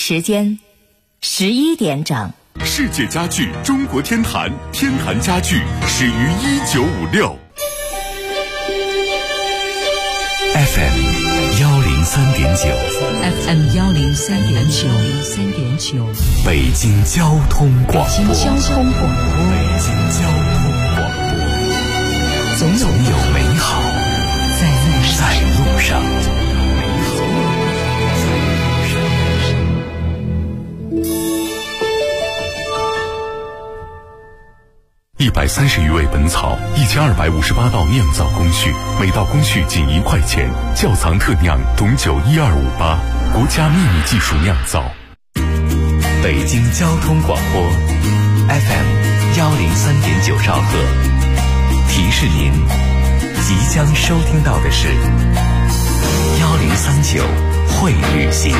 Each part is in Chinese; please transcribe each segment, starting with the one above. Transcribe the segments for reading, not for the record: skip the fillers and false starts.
时间11点整。 世界家具中国天坛，天坛家具始于1956。FM 103.9 FM 103.9 北京交通广播。 北京交通广播。 总有美好在路上。130余味本草，1258道酿造工序，每道工序仅1块钱。窖藏特酿董酒12588，国家秘密技术酿造。北京交通广播 FM 103.9兆赫，提示您即将收听到的是1039会旅行。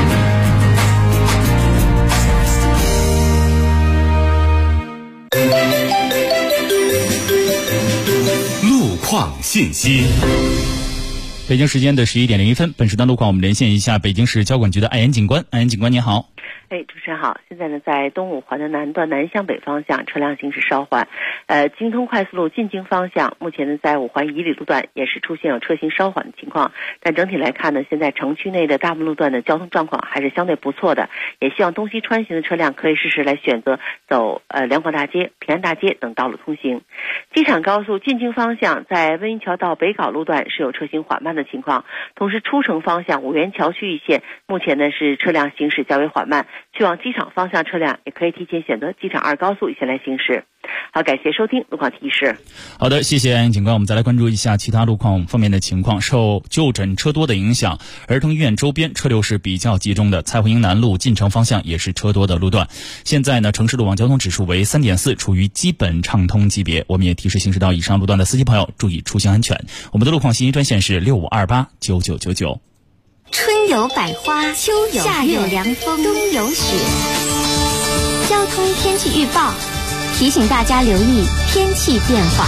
路况信息。 北京时间的11点01分，本时段路况我们连线一下北京市交管局的艾岩警官。艾岩警官您好。 主持人好。现在呢，在东五环的南段南向北方向车辆行驶稍缓，京通快速路进京方向目前呢在五环以里路段也是出现有车行稍缓的情况，但整体来看呢，现在城区内的大部分路段的交通状况还是相对不错的，也希望东西穿行的车辆可以适时来选择走两广大街、平安大街等道路通行。机场高速进京方向在温榆桥到北碏路段是有车行缓慢的情况，同时出城方向五原桥区域线目前呢是车辆行驶较为缓慢，去往机场方向车辆也可以提前选择机场2高速一线来行驶。好，感谢收听路况提示。 好的，谢谢警官。我们再来关注一下其他路况方面的情况。受就诊车多的影响，儿童医院周边车流是比较集中的，蔡胡营南路进城方向也是车多的路段。现在呢，城市路网交通指数为3.4，处于基本畅通级别。我们也提示行驶到以上路段的司机朋友注意出行安全。我们的路况信息专线是65289999。 春有百花，秋有夏有凉风，冬有雪。交通天气预报提醒大家留意天气变化。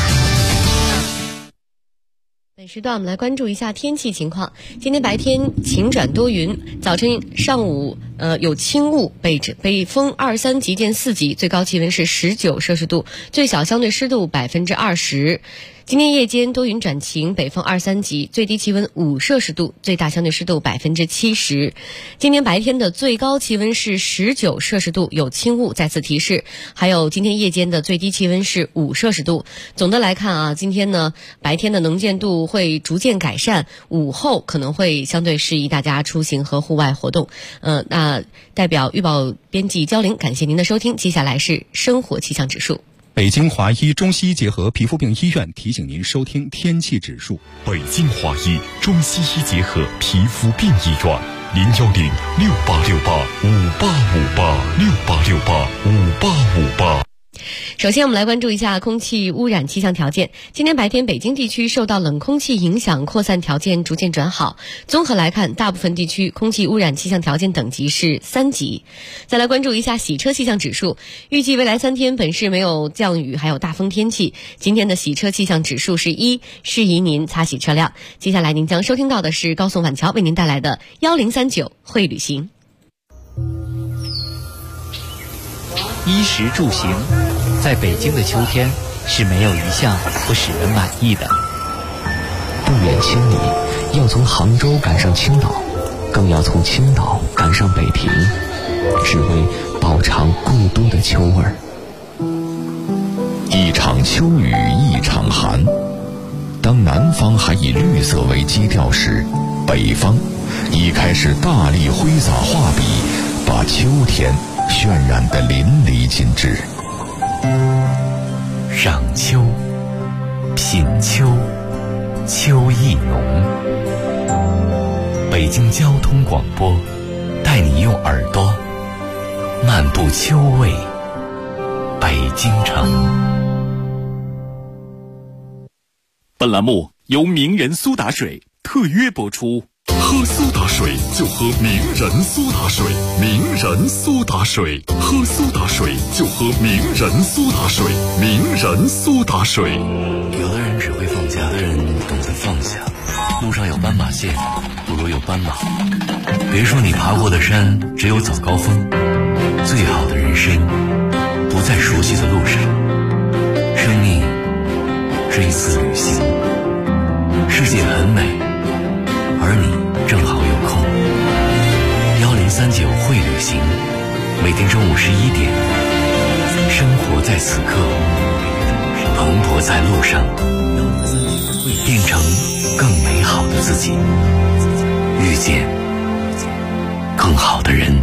本时段我们来关注一下天气情况。今天白天晴转多云，早晨上午有轻雾，北风2、3级见4级，最高气温是19摄氏度，最小相对湿度20%。今天夜间多云转晴，北风2、3级，最低气温5摄氏度，最大相对湿度70%。今天白天的最高气温是19摄氏度，有轻雾，再次提示。还有今天夜间的最低气温是5摄氏度。总的来看啊，今天呢白天的能见度会逐渐改善，午后可能会相对适宜大家出行和户外活动。那代表预报编辑焦玲，感谢您的收听。接下来是生活气象指数。 北京华医中西医结合皮肤病医院提醒您收听天气指数。 北京华医中西医结合皮肤病医院，0106868585868685858。 首先我们来关注一下空气污染气象条件。今天白天北京地区受到冷空气影响，扩散条件逐渐转好。综合来看，大部分地区空气污染气象条件等级是3级。再来关注一下洗车气象指数。预计未来3天本市没有降雨，还有大风天气。今天的洗车气象指数是1，适宜您擦洗车辆。接下来您将收听到的是高颂晚桥为您带来的1039会旅行。 衣食住行，在北京的秋天是没有一项不使人满意的。 不远千里，要从杭州赶上青岛，更要从青岛赶上北平，只为饱尝故都的秋味儿。 一场秋雨一场寒，当南方还以绿色为基调时，北方已开始大力挥洒画笔，把秋天渲染得淋漓尽致。 赏秋，品秋，秋意浓。北京交通广播带你用耳朵漫步秋味北京城。 本栏目由名人苏打水特约播出。喝苏打打水就喝名人苏打水，名人苏打水，喝苏打水就喝名人苏打水，名人苏打水。 有的人只会放假，有的人懂得放下。路上有斑马线，不如有斑马。别说你爬过的山只有早高峰，最好的人生不在熟悉的路上。生命是一次旅行，世界很美，而你正好有空。1039会旅行，每天中午11点，生活在此刻，蓬勃在路上，变成更美好的自己，遇见更好的人。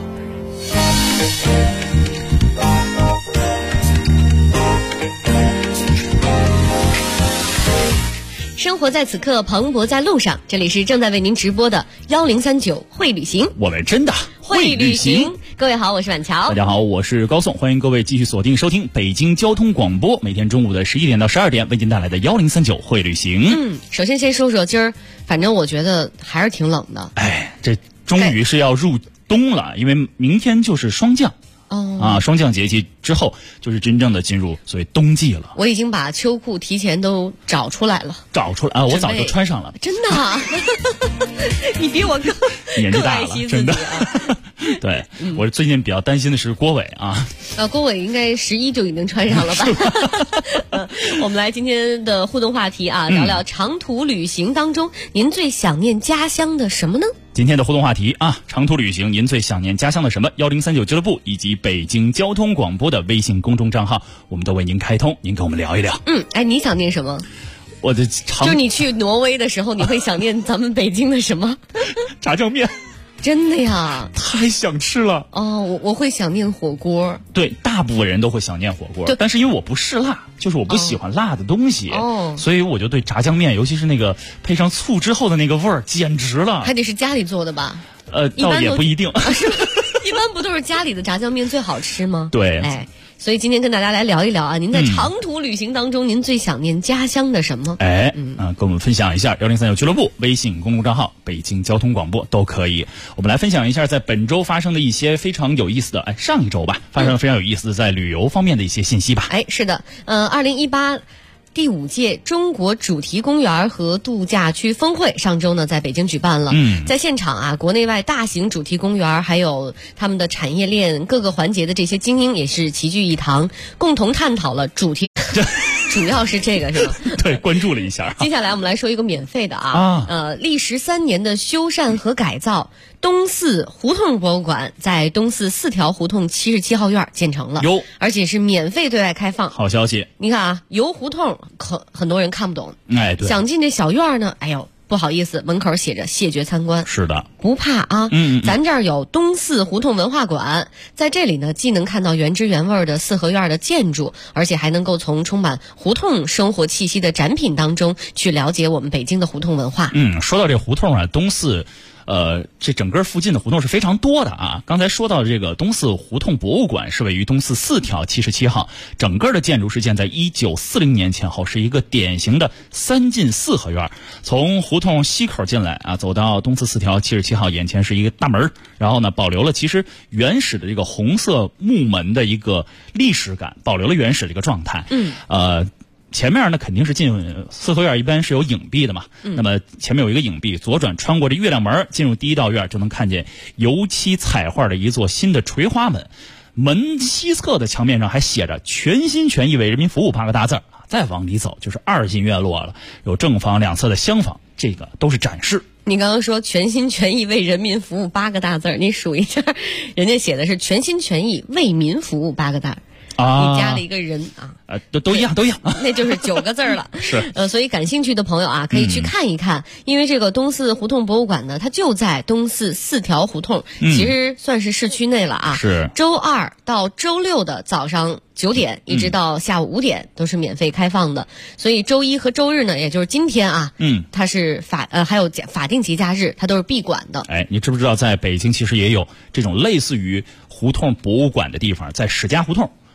生活在此刻，蓬勃在路上。这里是正在为您直播的1039会旅行， 我们真的会旅行。 各位好，我是婉乔。 大家好，我是高颂。欢迎各位继续锁定收听北京交通广播，每天中午的11点到12点为您带来的1039会旅行。 首先先说说今儿，反正我觉得还是挺冷的。 哎，这终于是要入冬了，因为明天就是霜降。霜降节气之后就是真正的进入所谓冬季了。 我已经把秋裤提前都找出来了， 我早就穿上了。 真的啊？你比我更爱惜自己啊！ 对，我最近比较担心的是郭伟啊。 郭伟应该11就已经穿上了吧？我们来今天的互动话题啊，聊聊长途旅行当中您最想念家乡的什么呢？ 今天的互动话题啊，长途旅行您最想念家乡的什么？1039俱乐部以及北京交通广播的微信公众账号，我们都为您开通，您跟我们聊一聊。 你想念什么？就你去挪威的时候，你会想念咱们北京的什么？ 炸酱面。 真的呀， 太想吃了我会想念火锅。 对，大部分人都会想念火锅，但是因为我不嗜辣，就是我不喜欢辣的东西，所以我就对炸酱面，尤其是那个配上醋之后的那个味儿，简直了。 还得是家里做的吧？ 倒也不一定。 是吗？一般不都是家里的炸酱面最好吃吗？ 对， 所以今天跟大家来聊一聊啊，您在长途旅行当中，您最想念家乡的什么？ 跟我们分享一下1039俱乐部微信公众账号、北京交通广播都可以。我们来分享一下在本周发生的一些非常有意思的，上一周吧，发生了非常有意思的在旅游方面的一些信息吧。 是的，2018。第5届中国主题公园和度假区峰会上周呢在北京举办了。在现场啊，国内外大型主题公园还有他们的产业链各个环节的这些精英也是齐聚一堂，共同探讨了主题。主要是这个是吧？ 对，关注了一下。 接下来我们来说一个免费的历时3年的修缮和改造，东四胡同博物馆在东四4条胡同77号院建成了，而且是免费对外开放。 好消息！ 你看啊，游胡同很多人看不懂， 对， 想进这小院呢，不好意思，门口写着谢绝参观。 是的， 不怕啊。咱这儿有东四胡同文化馆，在这里呢，既能看到原汁原味的四合院的建筑，而且还能够从充满胡同生活气息的展品当中去了解我们北京的胡同文化。 说到这胡同啊，东四。这整个附近的胡同是非常多的啊。刚才说到这个东四胡同博物馆是位于东四4条77号，整个的建筑是建在1940年前后，是一个典型的3进4合院。从胡同西口进来啊，走到东四4条77号，眼前是一个大门，然后呢保留了其实原始的这个红色木门的一个历史感，保留了原始的一个状态。前面呢肯定是进四合院，一般是有影壁的嘛。那么前面有一个影壁，左转穿过这月亮门，进入第1道院，就能看见油漆彩画的一座新的垂花门。门西侧的墙面上还写着"全心全意为人民服务"8个大字。再往里走就是2进院落了，有正房2侧的厢房，这个都是展示。 你刚刚说全心全意为人民服务8个大字，你数一下，人家写的是全心全意为民服务8个大字。你加了一个人都一样， 那就是9个字了。 是， 所以感兴趣的朋友啊，可以去看一看，因为这个东四胡同博物馆呢，它就在东四4条胡同，其实算是市区内了啊。 是， 周2到周6的早上9点一直到下午5点都是免费开放的，所以周1和周日呢，也就是今天啊，它是还有法定节假日，它都是闭馆的。 你知不知道在北京其实也有这种类似于胡同博物馆的地方，在史家胡同。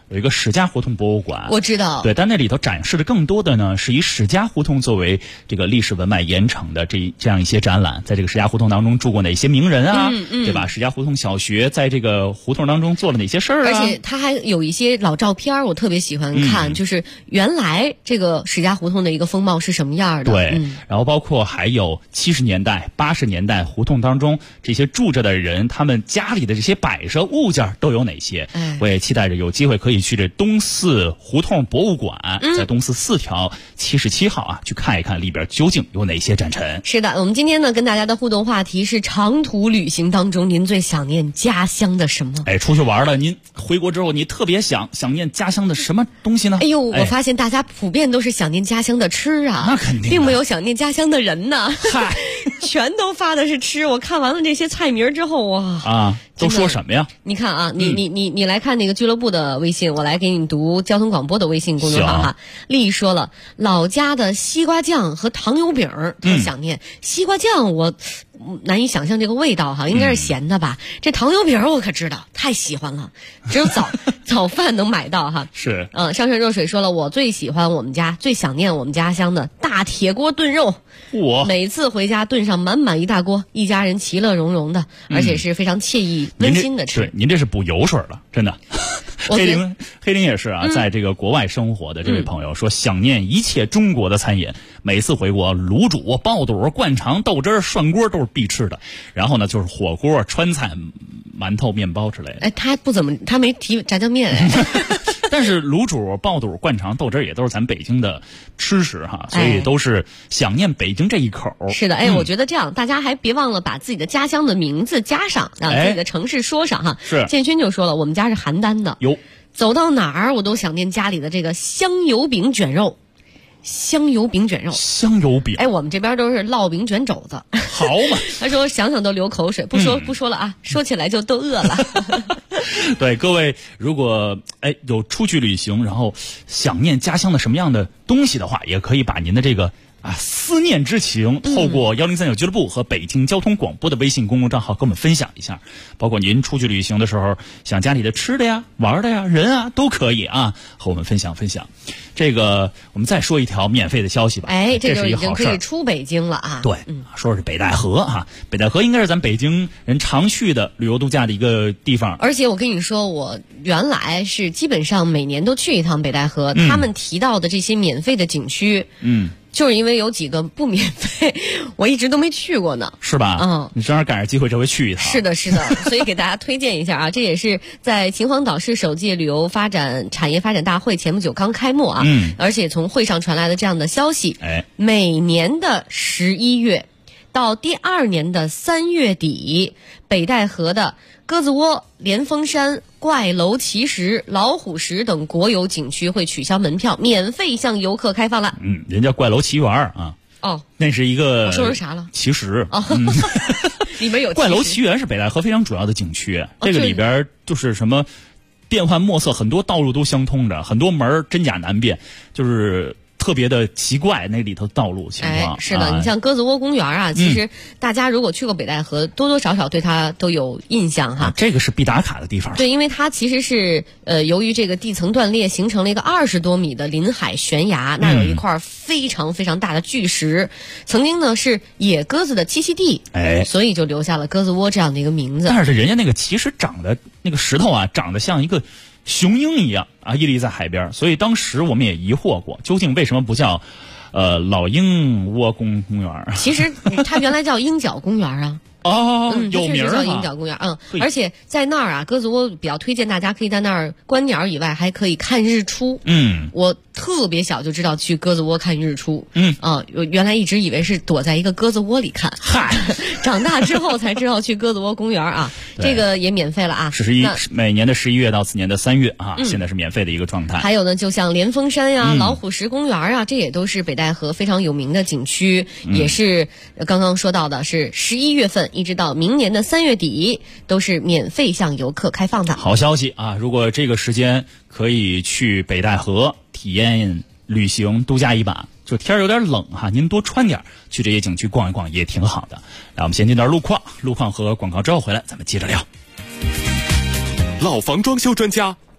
有一个史家胡同博物馆， 我知道。 对，但那里头展示的更多的呢，是以史家胡同作为这个历史文脉严惩的这样一些展览。在这个史家胡同当中住过哪些名人啊？对吧？史家胡同小学在这个胡同当中做了哪些事儿啊？ 而且它还有一些老照片，我特别喜欢看，就是原来这个史家胡同的一个风貌是什么样的。 对，然后包括还有70年代、80年代胡同当中这些住着的人，他们家里的这些摆设物件都有哪些？我也期待着有机会可以去这东四胡同博物馆，在东四4条77号啊，去看一看里边究竟有哪些展陈。 是的，我们今天呢跟大家的互动话题是长途旅行当中您最想念家乡的什么？ 出去玩了，您回国之后你特别想念家乡的什么东西呢？ 我发现大家普遍都是想念家乡的吃啊， 那肯定并没有想念家乡的人呢。 嗨， 全都发的是吃。我看完了这些菜名之后，哇都说什么呀？ 你看啊，你来看那个俱乐部的微信，我来给你读交通广播的微信公众号哈。丽说了，老家的西瓜酱和糖油饼特想念。西瓜酱我难以想象这个味道哈，应该是咸的吧？这糖油饼我可知道，太喜欢了，只有早饭能买到哈。 是， 上善若水说了，我最喜欢我们家，最想念我们家乡的大铁锅炖肉。每次回家炖上满满一大锅，一家人其乐融融的，而且是非常惬意温馨的吃。 对，您这是补油水了，真的。黑林也是啊，在这个国外生活的这位朋友说，想念一切中国的餐饮。每次回国，卤煮、爆肚、灌肠、豆汁、涮锅都是必吃的。然后呢，就是火锅、川菜、馒头、面包之类的。 他没提炸酱面但是卤煮、爆肚、灌肠、豆汁也都是咱北京的吃食哈，所以都是想念北京这一口。 是的，我觉得这样大家还别忘了把自己的家乡的名字加上，让自己的城市说上哈。 是。 建勋就说了，我们家是邯郸的。走到哪儿我都想念家里的这个香油饼卷肉。香油饼卷肉， 香油饼， 我们这边都是烙饼卷肘子。 好嘛， 他说想想都流口水，不说了啊，说起来就都饿了。 对，各位如果有出去旅行，然后想念家乡的什么样的东西的话，也可以把您的这个思念之情透过1039俱乐部和北京交通广播的微信公众账号跟我们分享一下，包括您出去旅行的时候想家里的吃的呀、玩的呀、人啊都可以啊，和我们分享。这个我们再说一条免费的消息吧。 这就已经可以是出北京了啊。 对，说是北戴河啊，北戴河应该是咱北京人常去的旅游度假的一个地方。 而且我跟你说，我原来是基本上每年都去一趟北戴河，他们提到的这些免费的景区，就是因为有几个不免费，我一直都没去过呢。 是吧？你正好赶上机会，这回去一趟。 是的，所以给大家推荐一下啊，这也是在秦皇岛市首届旅游产业发展大会前不久刚开幕啊。而且从会上传来的这样的消息，每年的11月到第2年的3月底，北戴河的鸽子窝、莲峰山、怪楼奇石、老虎石等国有景区会取消门票，免费向游客开放了。 人家怪楼奇缘啊。那是一个。 我说成啥了？ 奇石。 里面有怪楼奇缘是北戴河非常主要的景区，这个里边就是什么变幻莫测，很多道路都相通着，很多门真假难辨，就是特别的奇怪，那里头道路情况。 是的，你像鸽子窝公园啊，其实大家如果去过北戴河，多多少少对它都有印象哈。 这个是必打卡的地方。 对，因为它其实是由于这个地层断裂，形成了一个20多米的临海悬崖，那有一块非常非常大的巨石，曾经呢是野鸽子的栖息地，所以就留下了鸽子窝这样的一个名字。 但是人家那个其实长得那个石头啊，长得像一个雄鹰一样啊，屹立在海边，所以当时我们也疑惑过，究竟为什么不叫老鹰窝公园？ 其实它原来叫鹰角公园啊。 有名叫鹰角公园。而且在那儿啊，鸽子窝比较推荐大家可以在那儿观鸟以外，还可以看日出。我特别小就知道去鸽子窝看日出。我原来一直以为是躲在一个鸽子窝里看。长大之后才知道去鸽子窝公园啊，这个也免费了啊。 每年的11月到次年的3月啊，现在是免费的一个状态。 还有呢，就像莲峰山呀、老虎石公园啊，这也都是北戴河非常有名的景区，也是刚刚说到的是11月份。一直到明年的3月底都是免费向游客开放的。 好消息啊！如果这个时间可以去北戴河体验旅行度假一把，就天有点冷哈，您多穿点，去这些景区逛一逛也挺好的。来，我们先进点路况和广告之后回来咱们接着聊。 老房装修专家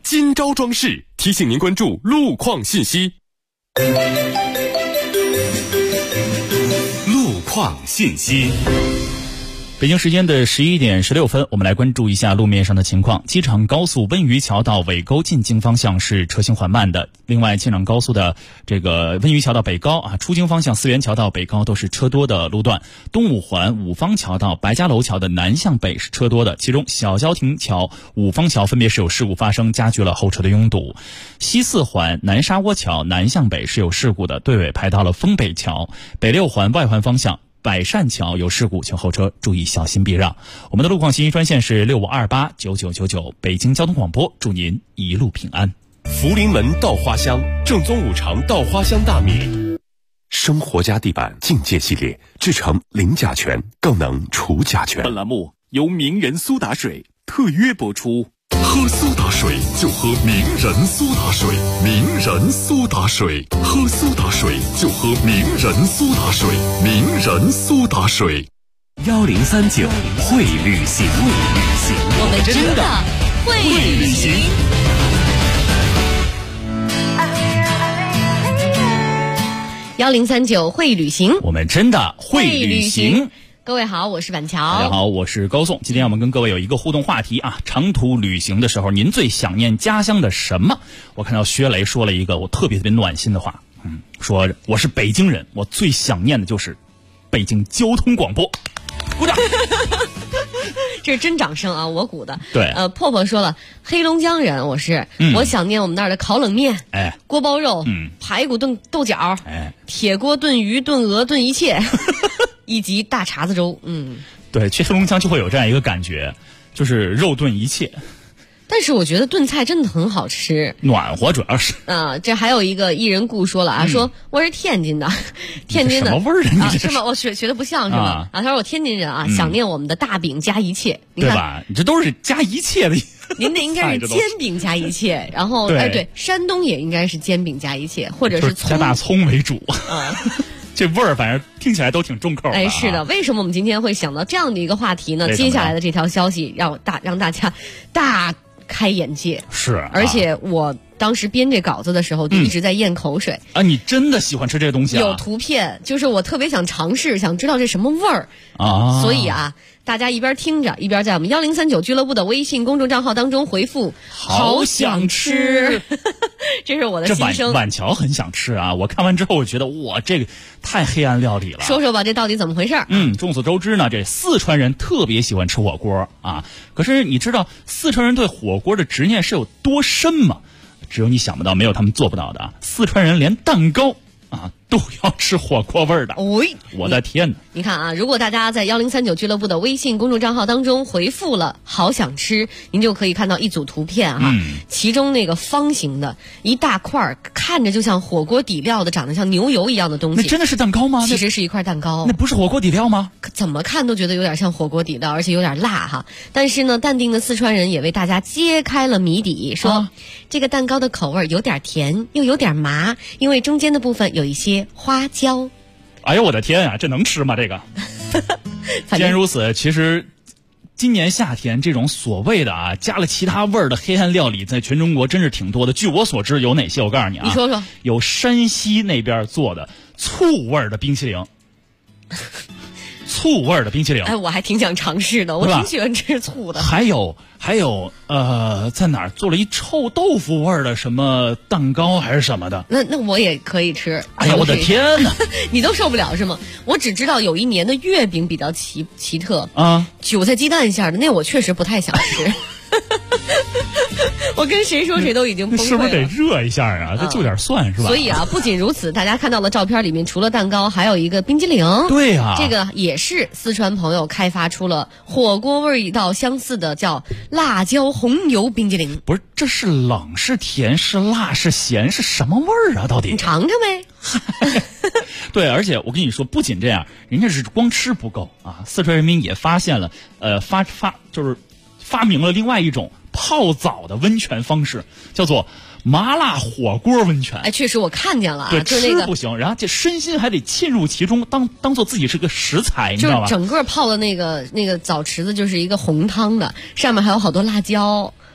今朝装饰提醒您关注路况信息。路况信息。 北京时间的11点16分，我们来关注一下路面上的情况。机场高速温榆桥到尾沟进京方向是车行缓慢的。另外，机场高速的这个温榆桥到北高啊，出京方向四元桥到北高都是车多的路段。东五环五方桥到白家楼桥的南向北是车多的，其中小郊亭桥、五方桥分别是有事故发生，加剧了后车的拥堵。西四环南沙窝桥南向北是有事故的，队尾排到了丰北桥。北六环外环方向百善桥有事故，请后车注意小心避让。我们的路况信息专线是65289999，北京交通广播，祝您一路平安。 福临门稻花香，正宗五常稻花香大米。生活家地板境界系列制成零甲醛，更能除甲醛。 本栏目由名人苏打水特约播出。 喝苏打水就喝名人苏打水，名人苏打水，喝苏打水就喝名人苏打水，名人苏打水。 1039会旅行， 我们真的会旅行。1039会旅行， 我们真的会旅行。 各位好，我是板桥。 大家好，我是高颂。今天我们跟各位有一个互动话题啊，长途旅行的时候，您最想念家乡的什么？我看到薛雷说了一个我特别暖心的话，说我是北京人，我最想念的就是北京交通广播。鼓掌。 这是真掌声啊，我鼓的。 对， 破破说了，黑龙江人，我想念我们那儿的烤冷面，锅包肉，排骨炖豆角，铁锅炖鱼、炖鹅、炖一切，以及大碴子粥。 对，去黑龙江就会有这样一个感觉，就是肉炖一切。 但是我觉得炖菜真的很好吃， 暖和主要是。 这还有一个艺人顾说了啊，说我是天津的，天津的什么味儿啊？ 是吗？我学的不像是吗？他说我天津人啊，想念我们的大饼加一切， 对吧？你这都是加一切的。 您的应该是煎饼加一切，然后对，山东也应该是煎饼加一切，或者是加大葱为主。这味儿反正听起来都挺重口的。 是的，为什么我们今天会想到这样的一个话题呢？接下来的这条消息让大家大开眼界。 是， 而且我当时编这稿子的时候就一直在咽口水。 你真的喜欢吃这个东西啊？ 有图片，就是我特别想尝试，想知道这什么味儿啊。所以大家一边听着，一边在我们1039俱乐部的微信公众账号当中回复“好想吃”，这是我的心声。 晚桥很想吃啊！我看完之后，我觉得哇，这个太黑暗料理了。 说说吧，这到底怎么回事？ 众所周知呢，这四川人特别喜欢吃火锅啊。可是你知道四川人对火锅的执念是有多深吗？只有你想不到，没有他们做不到的啊！四川人连蛋糕都要吃火锅味儿的。我的天哪！ 你看啊，如果大家在1039俱乐部的微信公众账号当中回复了好想吃，您就可以看到一组图片其中那个方形的一大块看着就像火锅底料的，长得像牛油一样的东西， 那真的是蛋糕吗？ 其实是一块蛋糕。 那不是火锅底料吗？ 怎么看都觉得有点像火锅底料，而且有点辣但是呢，淡定的四川人也为大家揭开了谜底，说这个蛋糕的口味有点甜又有点麻，因为中间的部分有一些花椒。 哎呦我的天啊，这能吃吗？这个既然如此，其实今年夏天这种所谓的加了其他味儿的黑暗料理在全中国真是挺多的。据我所知有哪些？我告诉你你说说。 有山西那边做的醋味儿的冰淇淋。醋味儿的冰淇淋， 我还挺想尝试的，我挺喜欢吃醋的。 还有，在哪儿做了一臭豆腐味儿的什么蛋糕还是什么的？ 那我也可以吃。 哎呀，我的天哪！ 你都受不了是吗？我只知道有一年的月饼比较奇特韭菜鸡蛋馅的，那我确实不太想吃。我跟谁说谁都已经崩溃了。 是不是得热一下啊？再就点蒜是吧？ 所以不仅如此，大家看到了照片里面除了蛋糕，还有一个冰激凌。 对这个也是四川朋友开发出了火锅味道相似的，叫辣椒红油冰激凌。 不是，这是冷是甜是辣是咸是什么味儿啊？到底你尝尝呗。 对，而且我跟你说，不仅这样，人家是光吃不够四川人民也发现了就是发明了另外一种泡澡的温泉方式，叫做麻辣火锅温泉。 确实我看见了。 对， 就是吃不行，然后这身心还得浸入其中，当做自己是个食材，你知道吧？ 就是整个泡的那个澡池子就是一个红汤的，上面还有好多辣椒，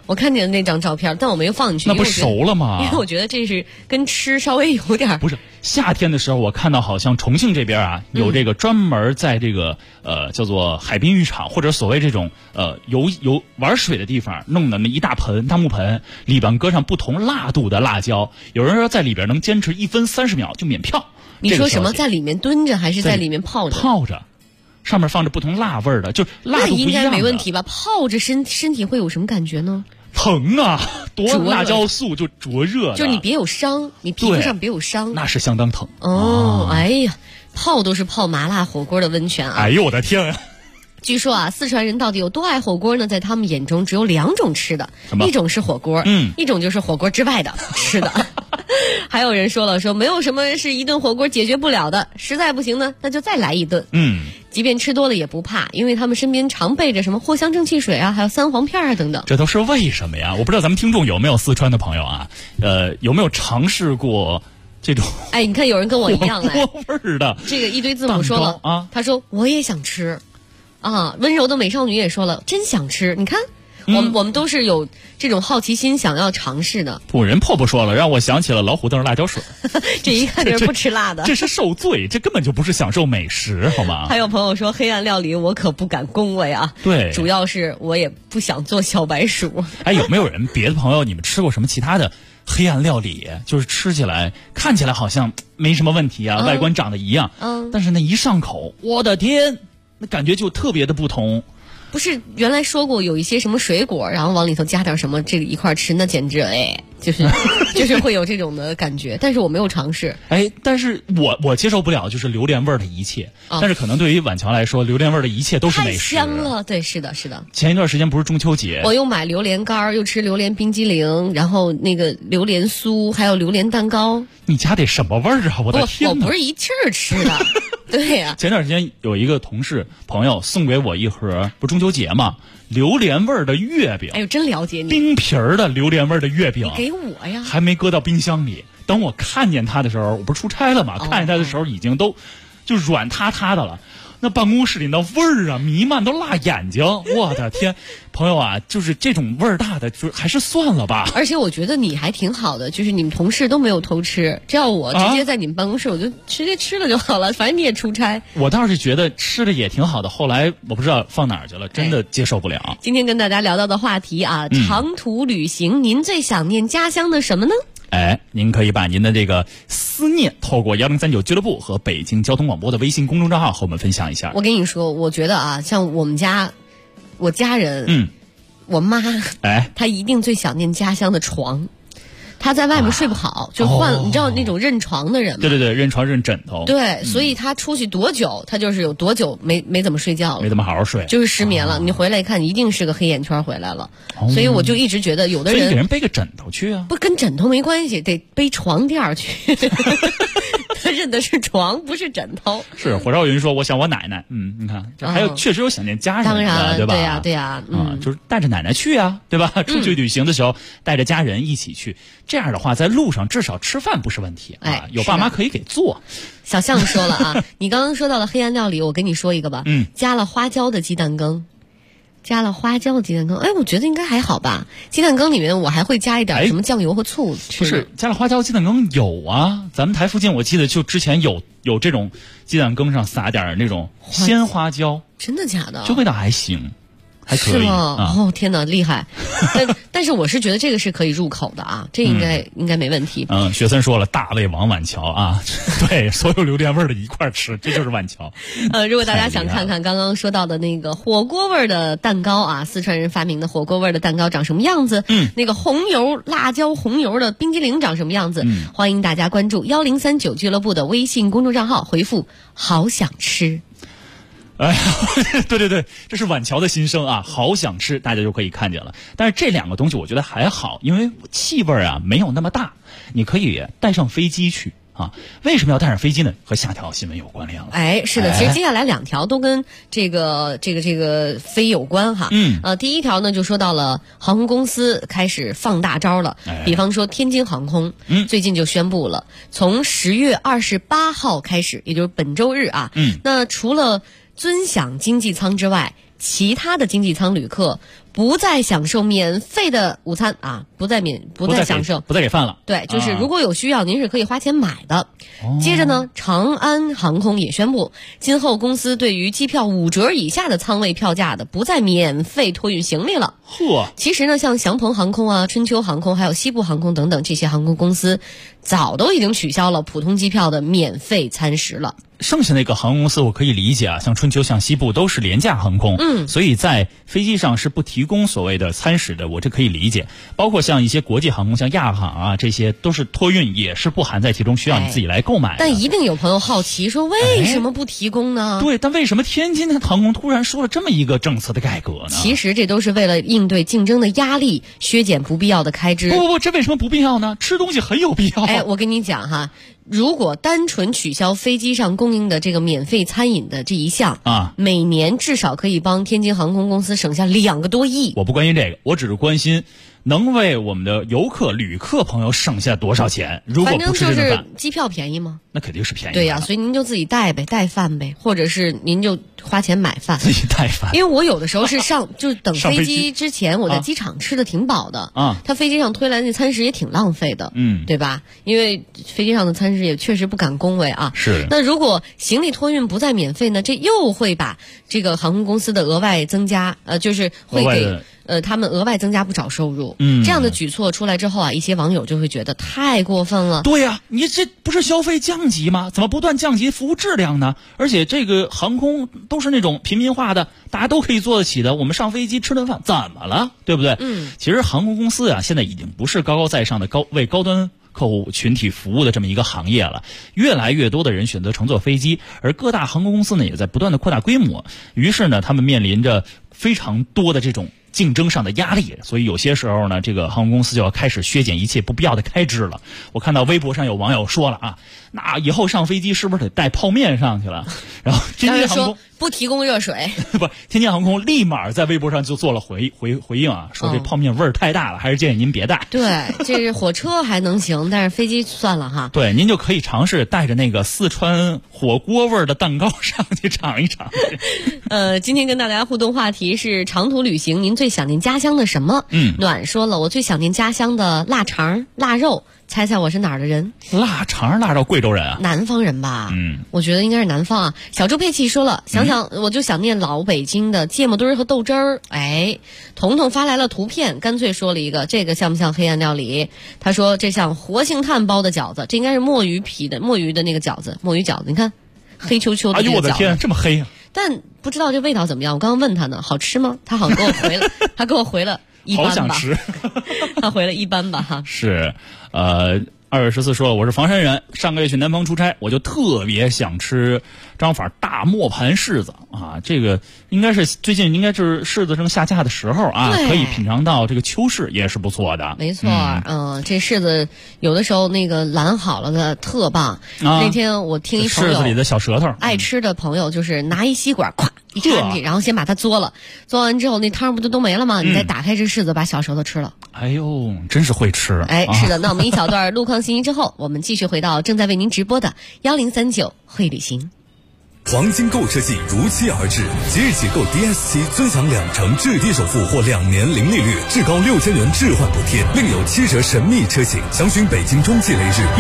我看见那张照片，但我没有放进去。 那不熟了吗？ 因为我觉得这是跟吃稍微有点。 不是夏天的时候，我看到好像重庆这边啊，有这个专门在这个叫做海滨浴场或者所谓这种玩水的地方，弄的那一大木盆，里边搁上不同辣度的辣椒。有人说在里边能坚持1分30秒就免票。 你说什么？在里面蹲着还是在里面泡着？ 泡着。上面放着不同辣味的，就是辣度不一样的。 那应该没问题吧？泡着身体会有什么感觉呢？ 疼啊！多辣椒素就灼热， 就是你别有伤，你皮肤上别有伤， 那是相当疼。 哎呀，泡都是泡麻辣火锅的温泉啊！ 哎呦我的天啊！ 据说啊，四川人到底有多爱火锅呢？在他们眼中只有2种吃的，一种是火锅，一种就是火锅之外的吃的。还有人说没有什么是一顿火锅解决不了的，实在不行呢，那就再来一顿。即便吃多了也不怕，因为他们身边常备着什么藿香正气水啊，还有三黄片啊等等。 这都是为什么呀？我不知道咱们听众有没有四川的朋友啊？有没有尝试过这种？ 哎，你看有人跟我一样来， 火锅味的这个一堆字母说了啊，他说我也想吃啊，温柔的美少女也说了，真想吃。你看。我们都是有这种好奇心想要尝试的。 人破不说了，让我想起了老虎凳辣椒水。 这一看就是不吃辣的。 这是受罪，这根本就不是享受美食，好吗？ 还有朋友说黑暗料理我可不敢恭维啊。 对， 主要是我也不想做小白鼠。 哎，有没有人别的朋友你们吃过什么其他的黑暗料理？就是吃起来看起来好像没什么问题啊，外观长得一样，但是那一上口，我的天，那感觉就特别的不同。 不是原来说过有一些什么水果，然后往里头加点什么，这个一块吃，那简直就是会有这种的感觉，但是我没有尝试。 哎，但是我接受不了就是榴莲味儿的一切，但是可能对于晚乔来说，榴莲味儿的一切都是美食。 太香了，对，是的。 前一段时间不是中秋节， 我又买榴莲干，又吃榴莲冰激凌，然后那个榴莲酥，还有榴莲蛋糕。 你家得什么味儿啊？我的天哪！ 我不是一气儿吃的。对呀， 前段时间有一个同事朋友送给我一盒，不中秋节嘛，榴莲味儿的月饼。 哎呦，真了解你！ 冰皮儿的榴莲味儿的月饼， 你给我呀！ 还没搁到冰箱里。等我看见它的时候，我不是出差了嘛，看见它的时候已经都就软塌塌的了。那办公室里那味儿啊，弥漫都辣眼睛。我的天，朋友啊，就是这种味儿大的，就还是算了吧。 而且我觉得你还挺好的，就是你们同事都没有偷吃，这要我直接在你们办公室，我就直接吃了就好了，反正你也出差。 我倒是觉得吃的也挺好的，后来我不知道放哪儿去了，真的接受不了。 今天跟大家聊到的话题啊，长途旅行，您最想念家乡的什么呢？ 哎，您可以把您的这个思念透过1039俱乐部和北京交通广播的微信公众账号和我们分享一下。 我跟你说，我觉得啊，像我家人，我妈，她一定最想念家乡的床。他在外面睡不好，就换你知道那种认床的人吗？ 对，认床认枕头。 对，所以他出去多久，他就是有多久没怎么睡觉了， 没怎么好好睡， 就是失眠了。你回来一看，一定是个黑眼圈回来了。所以我就一直觉得，有的人所以给人背个枕头去啊， 不跟枕头没关系，得背床垫去。他认的是床，不是枕头。 是火烧云说，我想我奶奶。你看，这还有确实有想念家人的， 当然对吧？对呀， 就是带着奶奶去啊，对吧？出去旅行的时候，带着家人一起去，这样的话，在路上至少吃饭不是问题啊。有爸妈可以给做。 小象说了啊，你刚刚说到了黑暗料理，我跟你说一个吧。加了花椒的鸡蛋羹。哎，我觉得应该还好吧。鸡蛋羹里面我还会加一点什么酱油和醋吃。 不是加了花椒鸡蛋羹有啊，咱们台附近我记得就之前有这种鸡蛋羹上撒点那种鲜花椒。 真的假的？ 这味道还行。还可以是吗？哦，天哪，厉害！但是我是觉得这个是可以入口的啊，这应该没问题。 雪森说了，大胃王晚乔啊，对，所有榴莲味的一块吃，这就是晚乔。 如果大家想看看刚刚说到的那个火锅味的蛋糕啊，四川人发明的火锅味的蛋糕长什么样子？那个辣椒红油的冰激凌长什么样子？欢迎大家关注1039俱乐部的微信公众账号，回复“好想吃”。 哎，对，这是晚乔的心声啊！好想吃，大家就可以看见了。但是这两个东西我觉得还好，因为气味啊没有那么大，你可以带上飞机去啊。为什么要带上飞机呢？和下条新闻有关联了。 哎，是的，其实接下来2条都跟这个飞有关哈。第一条呢就说到了航空公司开始放大招了，比方说天津航空，最近就宣布了，从10月28号开始，也就是本周日啊，那除了尊享经济舱之外，其他的经济舱旅客不再享受免费的午餐啊，不再享受， 不再给饭了。 对，就是如果有需要，您是可以花钱买的。接着呢，长安航空也宣布，今后公司对于机票5折以下的舱位票价的，不再免费托运行李了。其实呢，像祥鹏航空啊、春秋航空还有西部航空等等这些航空公司，早都已经取消了普通机票的免费餐食了。 剩下那个航空公司我可以理解啊，像春秋、像西部都是廉价航空，所以在飞机上是不提供所谓的餐食的，我这可以理解。包括像一些国际航空，像亚航啊，这些都是托运，也是不含在其中，需要你自己来购买的。 但一定有朋友好奇说，为什么不提供呢？ 对，但为什么天津的航空突然说了这么一个政策的改革呢？ 其实这都是为了应对竞争的压力，削减不必要的开支。 不，这为什么不必要呢？吃东西很有必要。 我跟你讲哈。如果单纯取消飞机上供应的这个免费餐饮的这一项啊， 每年至少可以帮天津航空公司省下2个多亿。 我不关心这个，我只是关心能为我们的旅客朋友省下多少钱。如果不吃这顿饭， 反正就是机票便宜吗？ 那肯定是便宜的。 对呀，所以您就自己带饭呗，或者是您就花钱买饭， 自己带饭。 因为我有的时候是就是等飞机之前，我在机场吃的挺饱的啊。 他飞机上推来那餐食也挺浪费的，对吧？因为飞机上的餐食也确实不敢恭维啊。 是。 那如果行李托运不再免费呢？这又会把这个航空公司的额外增加，就是会给他们额外增加不少收入。这样的举措出来之后啊，一些网友就会觉得太过分了。 对呀，你这不是消费降级吗？怎么不断降级服务质量呢？而且这个航空都是那种平民化的，大家都可以坐得起的。我们上飞机吃顿饭怎么了？对不对？其实航空公司啊，现在已经不是高高在上的为高端客户群体服务的这么一个行业了，越来越多的人选择乘坐飞机，而各大航空公司呢也在不断的扩大规模，于是呢他们面临着非常多的这种竞争上的压力，所以有些时候呢这个航空公司就要开始削减一切不必要的开支了。我看到微博上有网友说了啊，那以后上飞机是不是得带泡面上去了？然后天津航空不提供热水， 不，天津航空立马在微博上就做了回应啊，说这泡面味儿太大了，还是建议您别带。 对，这是火车还能行，但是飞机算了哈。 对，您就可以尝试带着那个四川火锅味儿的蛋糕上去尝一尝。 今天跟大家互动话题是长途旅行，您最想念家乡的什么？暖说了，我最想念家乡的腊肠、腊肉。猜猜我是哪儿的人？ 腊肠、腊肉，贵州人啊？ 南方人吧？我觉得应该是南方啊。小周佩奇说了，想想我就想念老北京的芥末墩儿和豆汁儿。彤彤发来了图片，干脆说了一个，这个像不像黑暗料理？他说这像活性炭包的饺子，这应该是墨鱼的那个饺子，墨鱼饺子，你看黑秋秋的那个饺子。 哎呦我的天，这么黑啊！ 但不知道这味道怎么样。我刚刚问他呢，好吃吗？他好像给我回了，他给我回了一般吧。 好想吃。 他回了一般吧哈。 是，2月14说了，我是房山人，上个月去南方出差，我就特别想吃张法大磨盘柿子啊，这个应该是最近应该是柿子正下架的时候啊，可以品尝到这个秋柿也是不错的。 没错，这柿子有的时候那个拦好了的特棒。那天我听一朋友柿子里的小舌头， 爱吃的朋友就是拿一吸管，咵一插进去，然后先把它嘬了，嘬完之后那汤不就都没了吗？你再打开这柿子，把小舌头吃了。 哎呦，真是会吃！ 是的，那我们一小段路况信息之后，我们继续回到正在为您直播的1039会旅行。 黄金购车季如期而至，即日起购 DS7尊享2成至低首付或2年零利率，至高6000元置换补贴，另有7折神秘车型。详询北京中汽雷日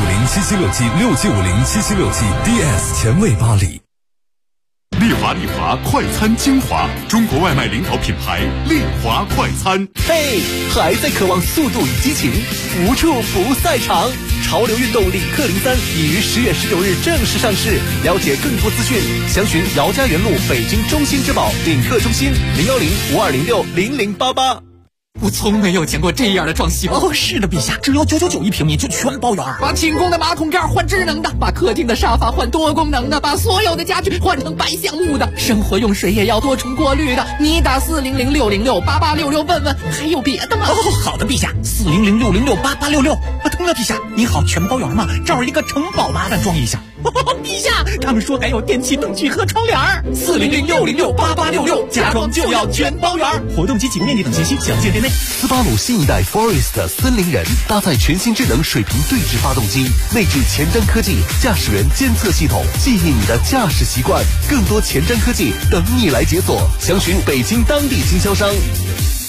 67507767675077DS 前卫巴黎。 丽华快餐精华，中国外卖领导品牌丽华快餐。 嘿，还在渴望速度与激情，无处不赛场。潮流运动领克03已于10月19日正式上市，了解更多资讯，详询姚家园路北京中心之宝领克中心01052060088。 我从没有见过这样的装修哦！是的，陛下，只要999一平米就全包圆。 把清宫的马桶盖换智能的，把客厅的沙发换多功能的，把所有的家具换成白橡木的，生活用水也要多重过滤的。你打40060688866问问，还有别的吗？ 哦，好的，陛下，40060688866。对了，陛下，你好，全包圆吗？这儿一个城堡，麻烦装一下。陛下，他们说还有电器、灯具和窗帘。40060688866，家装就要全包圆。活动及其面积等信息详见店内。 斯巴鲁新一代 Forest 森林人搭载全新智能水平对置发动机，内置前瞻科技驾驶员监测系统，记忆你的驾驶习惯。更多前瞻科技等你来解锁，详询北京当地经销商。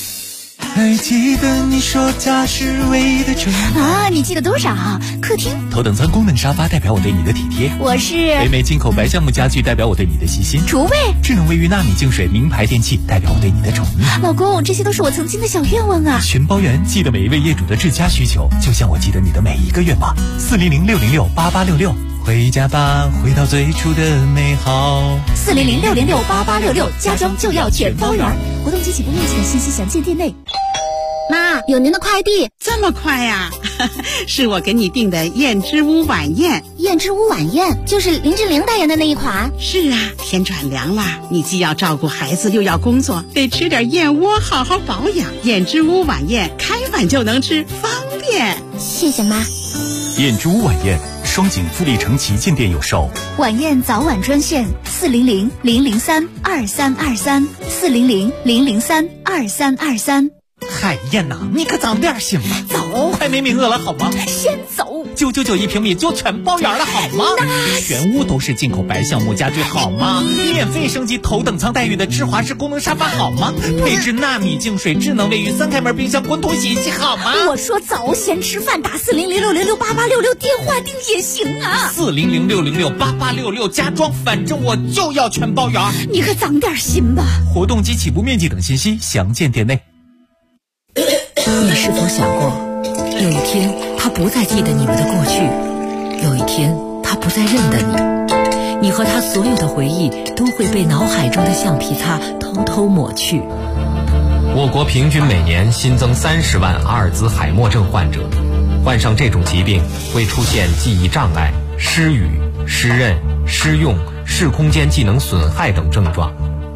还记得你说家是唯一的宠啊，你记得多少？客厅头等舱功能沙发代表我对你的体贴， 我是北美进口白橡木家具代表我对你的细心， 厨卫智能卫浴纳米净水名牌电器代表我对你的宠溺。 老公，这些都是我曾经的小愿望啊！ 全包圆，记得每一位业主的至佳需求，就像我记得你的每一个愿望。400-606-8866，回家吧，回到最初的美好。 400-606-8866，家装就要全包圆。活动及起步面积的信息详见店内。妈，有您的快递。 这么快呀？是我给你订的燕之屋晚宴。 燕之屋晚宴就是林志玲代言的那一款。 是啊，天转凉了，你既要照顾孩子又要工作，得吃点燕窝好好保养。燕之屋晚宴开饭就能吃，方便。 谢谢妈。 燕之屋晚宴，双井富力城旗舰店有售。 晚宴早晚专线400-003-2323，400-003-2323。 海燕呐，你可早点行吗？ 走， 快没名额了好吗？ 先走。 999一平米就全包圆了好吗？全屋都是进口白橡木家具好吗？免费升级头等舱待遇的智华式功能沙发好吗？配置纳米净水、智能卫浴、3开门冰箱、滚筒洗衣机好吗？ 我说早先吃饭打400-606-8866电话订也行啊。 400-606-8866家装，反正我就要全包圆。 你可长点心吧。 活动及起步面积等信息详见店内。 你是否想过，有一天他不再记得你们的过去，有一天他不再认得你，你和他所有的回忆都会被脑海中的橡皮擦偷偷抹去。 我国平均每年新增30万阿尔兹海默症患者，患上这种疾病会出现记忆障碍、失语、失认、失用、视空间技能损害等症状。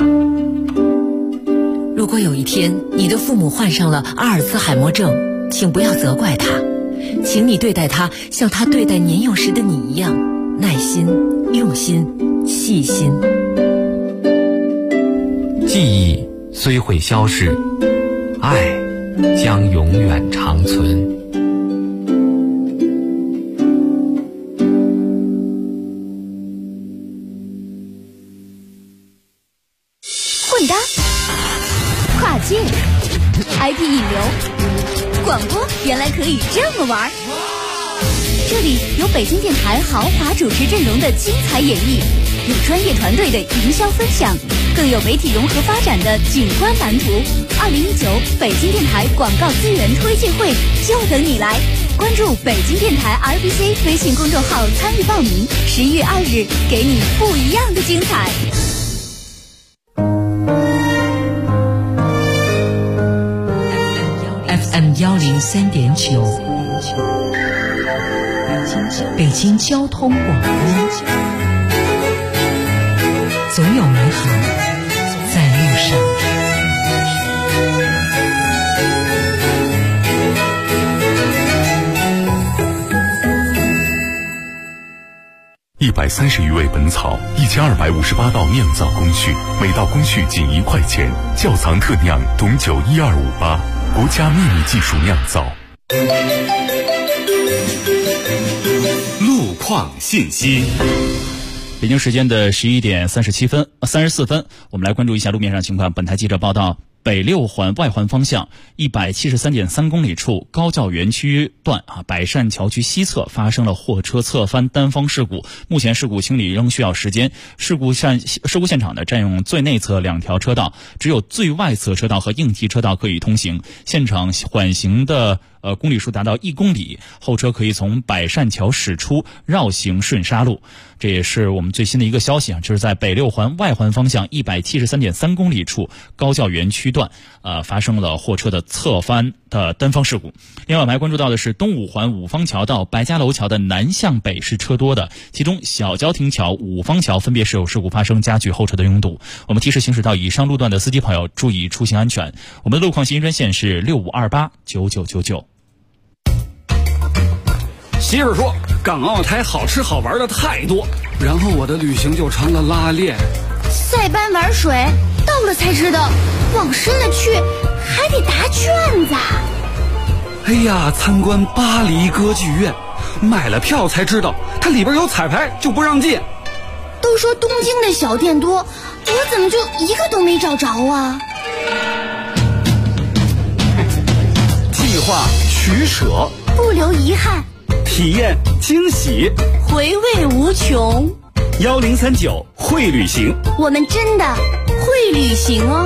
如果有一天你的父母患上了阿尔兹海默症，请不要责怪他，请你对待他像他对待年幼时的你一样，耐心、用心、细心。 记忆虽会消逝，爱将永远长存。 混搭跨界 IP 引流广播，原来可以这么玩。这里有北京电台豪华主持阵容的精彩演绎，有专业团队的营销分享，更有媒体融合发展的景观蓝图。2019北京电台广告资源推介会就等你来，关注北京电台 RBC 微信公众号参与报名，11月2日给你不一样的精彩。 FM 103.9，北京交通广播，总有美好在路上。 130余味本草，1258道酿造工序，每道工序仅1块钱。窖藏特酿董酒12588，国家秘密技术酿造。 路况信息。 北京时间的34分，我们来关注一下路面上情况。本台记者报道，北六环外环方向173.3公里处高教园区段百善桥区西侧发生了货车侧翻单方事故，目前事故清理仍需要时间。事故现场呢占用最内侧2条车道，只有最外侧车道和应急车道可以通行。现场缓行的公里数达到1公里，后车可以从百善桥驶出，绕行顺沙路。这也是我们最新的一个消息就是在北六环外环方向173.3公里处高教园区段发生了货车的侧翻的单方事故。另外我们还关注到的是东五环五方桥到白家楼桥的南向北是车多的，其中小交亭桥、五方桥分别是有事故发生，加剧后车的拥堵。我们提示行驶到以上路段的司机朋友注意出行安全。我们的路况信息专线是65289999。 媳妇说港澳台好吃好玩的太多，然后我的旅行就成了拉练。 塞班玩水，到了才知道往深了去还得答卷子。 哎呀，参观巴黎歌剧院，买了票才知道它里边有彩排就不让进。 都说东京的小店多，我怎么就一个都没找着啊？ 划取舍， 不留遗憾， 体验惊喜， 回味无穷。 1039会旅行， 我们真的会旅行哦。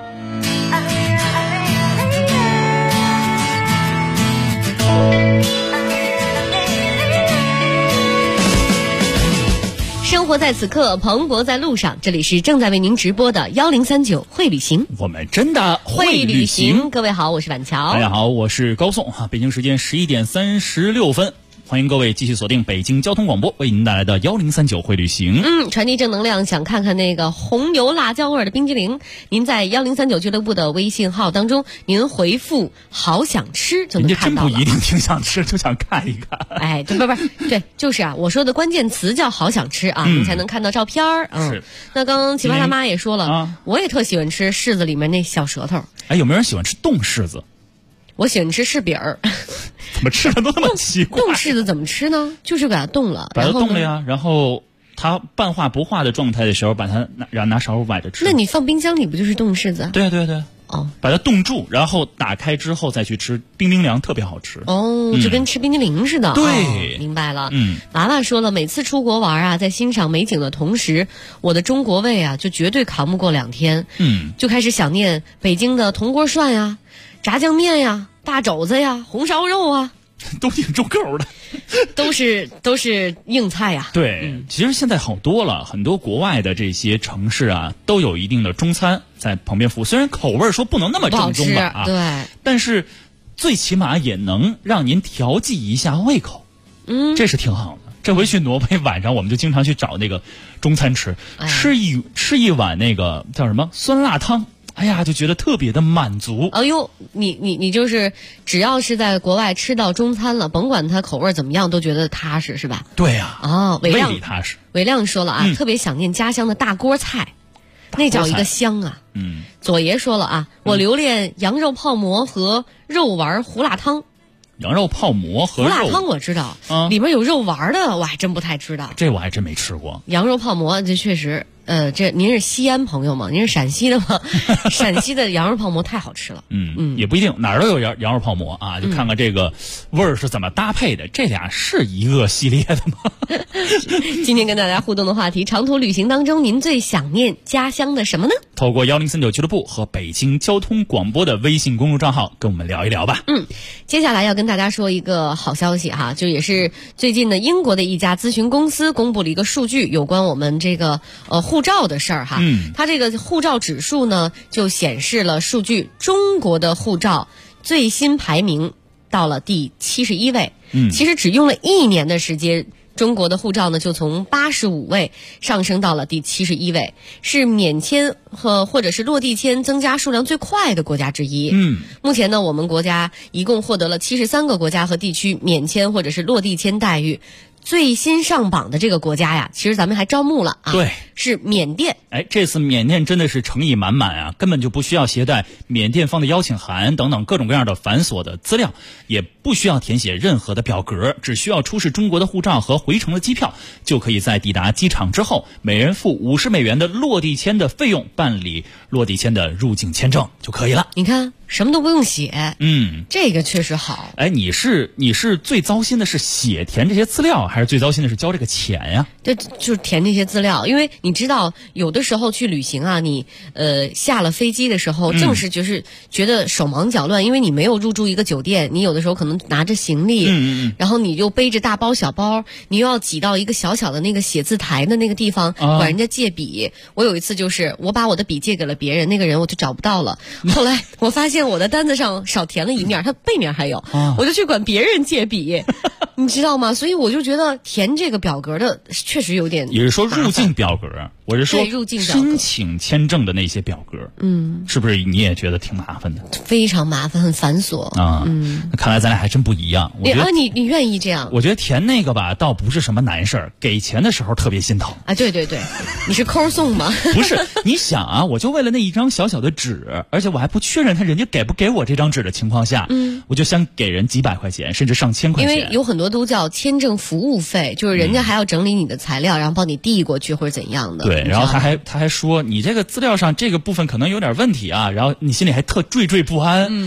生活在此刻，蓬勃在路上。这里是正在为您直播的1039会旅行， 我们真的会旅行。 各位好，我是婉乔。 大家好，我是高颂。北京时间11点36分。欢迎各位继续锁定北京交通广播为您带来的1039会旅行。 传递正能量，想看看那个红油辣椒味的冰激凌，您在1039俱乐部的微信号当中，您回复好想吃就能看到了。 人家真不一定挺想吃，就想看一看。 哎，对，不对，就是啊，我说的关键词叫好想吃啊，你才能看到照片儿。 是。 那刚刚奇葩大妈也说了，我也特喜欢吃柿子里面那小舌头。 哎，有没有人喜欢吃冻柿子？ 我喜欢吃柿饼儿。 怎么吃的都那么奇怪？ 冻柿子怎么吃呢？就是把它冻了， 把它冻了呀，然后它半化不化的状态的时候，把它拿勺崴着吃。 那你放冰箱里不就是冻柿子？ 对。哦，把它冻住，然后打开之后再去吃，冰冰凉，特别好吃。 哦，就跟吃冰激凌似的。 对， 明白了。娃娃说了，每次出国玩啊，在欣赏美景的同时，我的中国胃啊，就绝对扛不过2天。就开始想念北京的铜锅涮呀、炸酱面呀、大肘子呀、红烧肉啊， 都挺重口的， 都是硬菜呀。 对，其实现在好多了，很多国外的这些城市啊，都有一定的中餐在旁边服务，虽然口味说不能那么正宗吧啊， 对， 但是最起码也能让您调剂一下胃口，这是挺好的。这回去挪威晚上，我们就经常去找那个中餐吃，吃一碗那个叫什么酸辣汤。哎呀，就觉得特别的满足。 哎呦，你就是只要是在国外吃到中餐了，甭管它口味怎么样，都觉得踏实是吧？ 对呀。 胃里踏实。 伟亮说了啊，特别想念家乡的大锅菜，那叫一个香啊。左爷说了啊，我留恋羊肉泡馍和肉丸胡辣汤。 羊肉泡馍和胡辣汤我知道，里面有肉丸的我还真不太知道。 这我还真没吃过。 羊肉泡馍这确实。这您是西安朋友吗？您是陕西的吗？陕西的羊肉泡馍太好吃了。 也不一定，哪儿都有羊肉泡馍啊，就看看这个味儿是怎么搭配的。这俩是一个系列的吗？ 今天跟大家互动的话题，长途旅行当中您最想念家乡的什么呢？ 透过1039俱乐部和北京交通广播的微信公众账号跟我们聊一聊吧。 接下来要跟大家说一个好消息哈，就也是最近的英国的一家咨询公司公布了一个数据，有关我们这个护照的事儿哈。它这个护照指数呢，就显示了数据，中国的护照最新排名到了第71位。其实只用了1年的时间，中国的护照呢就从85位上升到了第71位，是免签或者是落地签增加数量最快的国家之一。目前呢，我们国家一共获得了73个国家和地区免签或者是落地签待遇。最新上榜的这个国家呀，其实咱们还招募了啊。 对， 是缅甸。 哎，这次缅甸真的是诚意满满啊，根本就不需要携带缅甸方的邀请函等等各种各样的繁琐的资料，也不需要填写任何的表格，只需要出示中国的护照和回程的机票，就可以在抵达机场之后，每人付50美元的落地签的费用，办理落地签的入境签证就可以了。 你看，什么都不用写。这个确实好。 哎，你是最糟心的是填这些资料，还是最糟心的是交这个钱呀？ 对，就是填这些资料，因为你知道，有的时候去旅行啊，你下了飞机的时候，正是就是觉得手忙脚乱，因为你没有入住一个酒店，你有的时候可能拿着行李，然后你就背着大包小包，你又要挤到一个小小的那个写字台的那个地方，管人家借笔。我有一次就是我把我的笔借给了别人，那个人我就找不到了，后来我发现我的单子上少填了一面，它背面还有，我就去管别人借笔，你知道吗？所以我就觉得填这个表格的确实有点。 也是说入境表格，我是说入境申请签证的那些表格，是不是你也觉得挺麻烦的？ 非常麻烦，很繁琐啊。看来咱俩还真不一样。我觉得你愿意这样？ 我觉得填那个吧，倒不是什么难事儿，给钱的时候特别心疼啊。对，你是抠送吗？ 不是，你想啊，我就为了那一张小小的纸，而且我还不确认人家给不给我这张纸的情况下，我就想给人几百块钱，甚至上千块钱。 因为有很多都叫签证服务费，就是人家还要整理你的材料，然后帮你递过去或者怎样的。 对，然后他还说你这个资料上这个部分可能有点问题啊，然后你心里还特惴惴不安。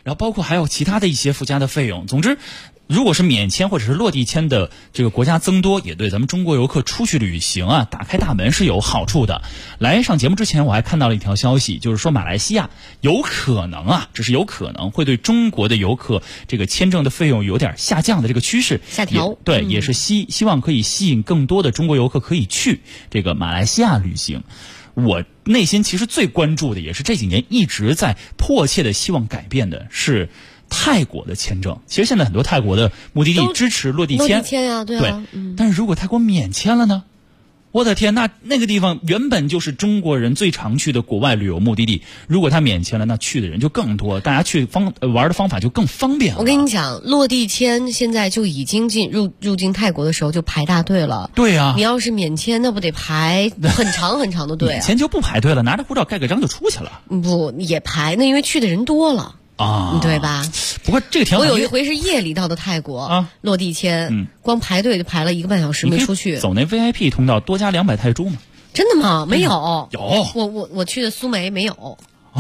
然后包括还有其他的一些附加的费用。总之，如果是免签或者是落地签的这个国家增多，也对咱们中国游客出去旅行啊打开大门是有好处的。来上节目之前，我还看到了一条消息，就是说马来西亚有可能啊，只是有可能会对中国的游客这个签证的费用有点下降的这个趋势， 下调。 对，也是希望可以吸引更多的中国游客可以去这个马来西亚旅行。我内心其实最关注的，也是这几年一直在迫切的希望改变的是泰国的签证。其实现在很多泰国的目的地支持落地签， 对啊， 但是如果泰国免签了呢？我的天，那个地方原本就是中国人最常去的国外旅游目的地，如果他免签了，那去的人就更多，大家去玩的方法就更方便了。 我跟你讲，落地签现在就已经入境泰国的时候就排大队了。 对啊， 你要是免签，那不得排很长很长的队啊？ 免签就不排队了，拿着护照盖个章就出去了。 不也排，那因为去的人多了。对吧？ 不过这个挺好。 我有一回是夜里到的泰国啊，落地签，光排队就排了1个半小时没出去。 走那 VIP 通道多加200泰铢嘛？ 真的吗？没有。 有。 我去的苏梅没有。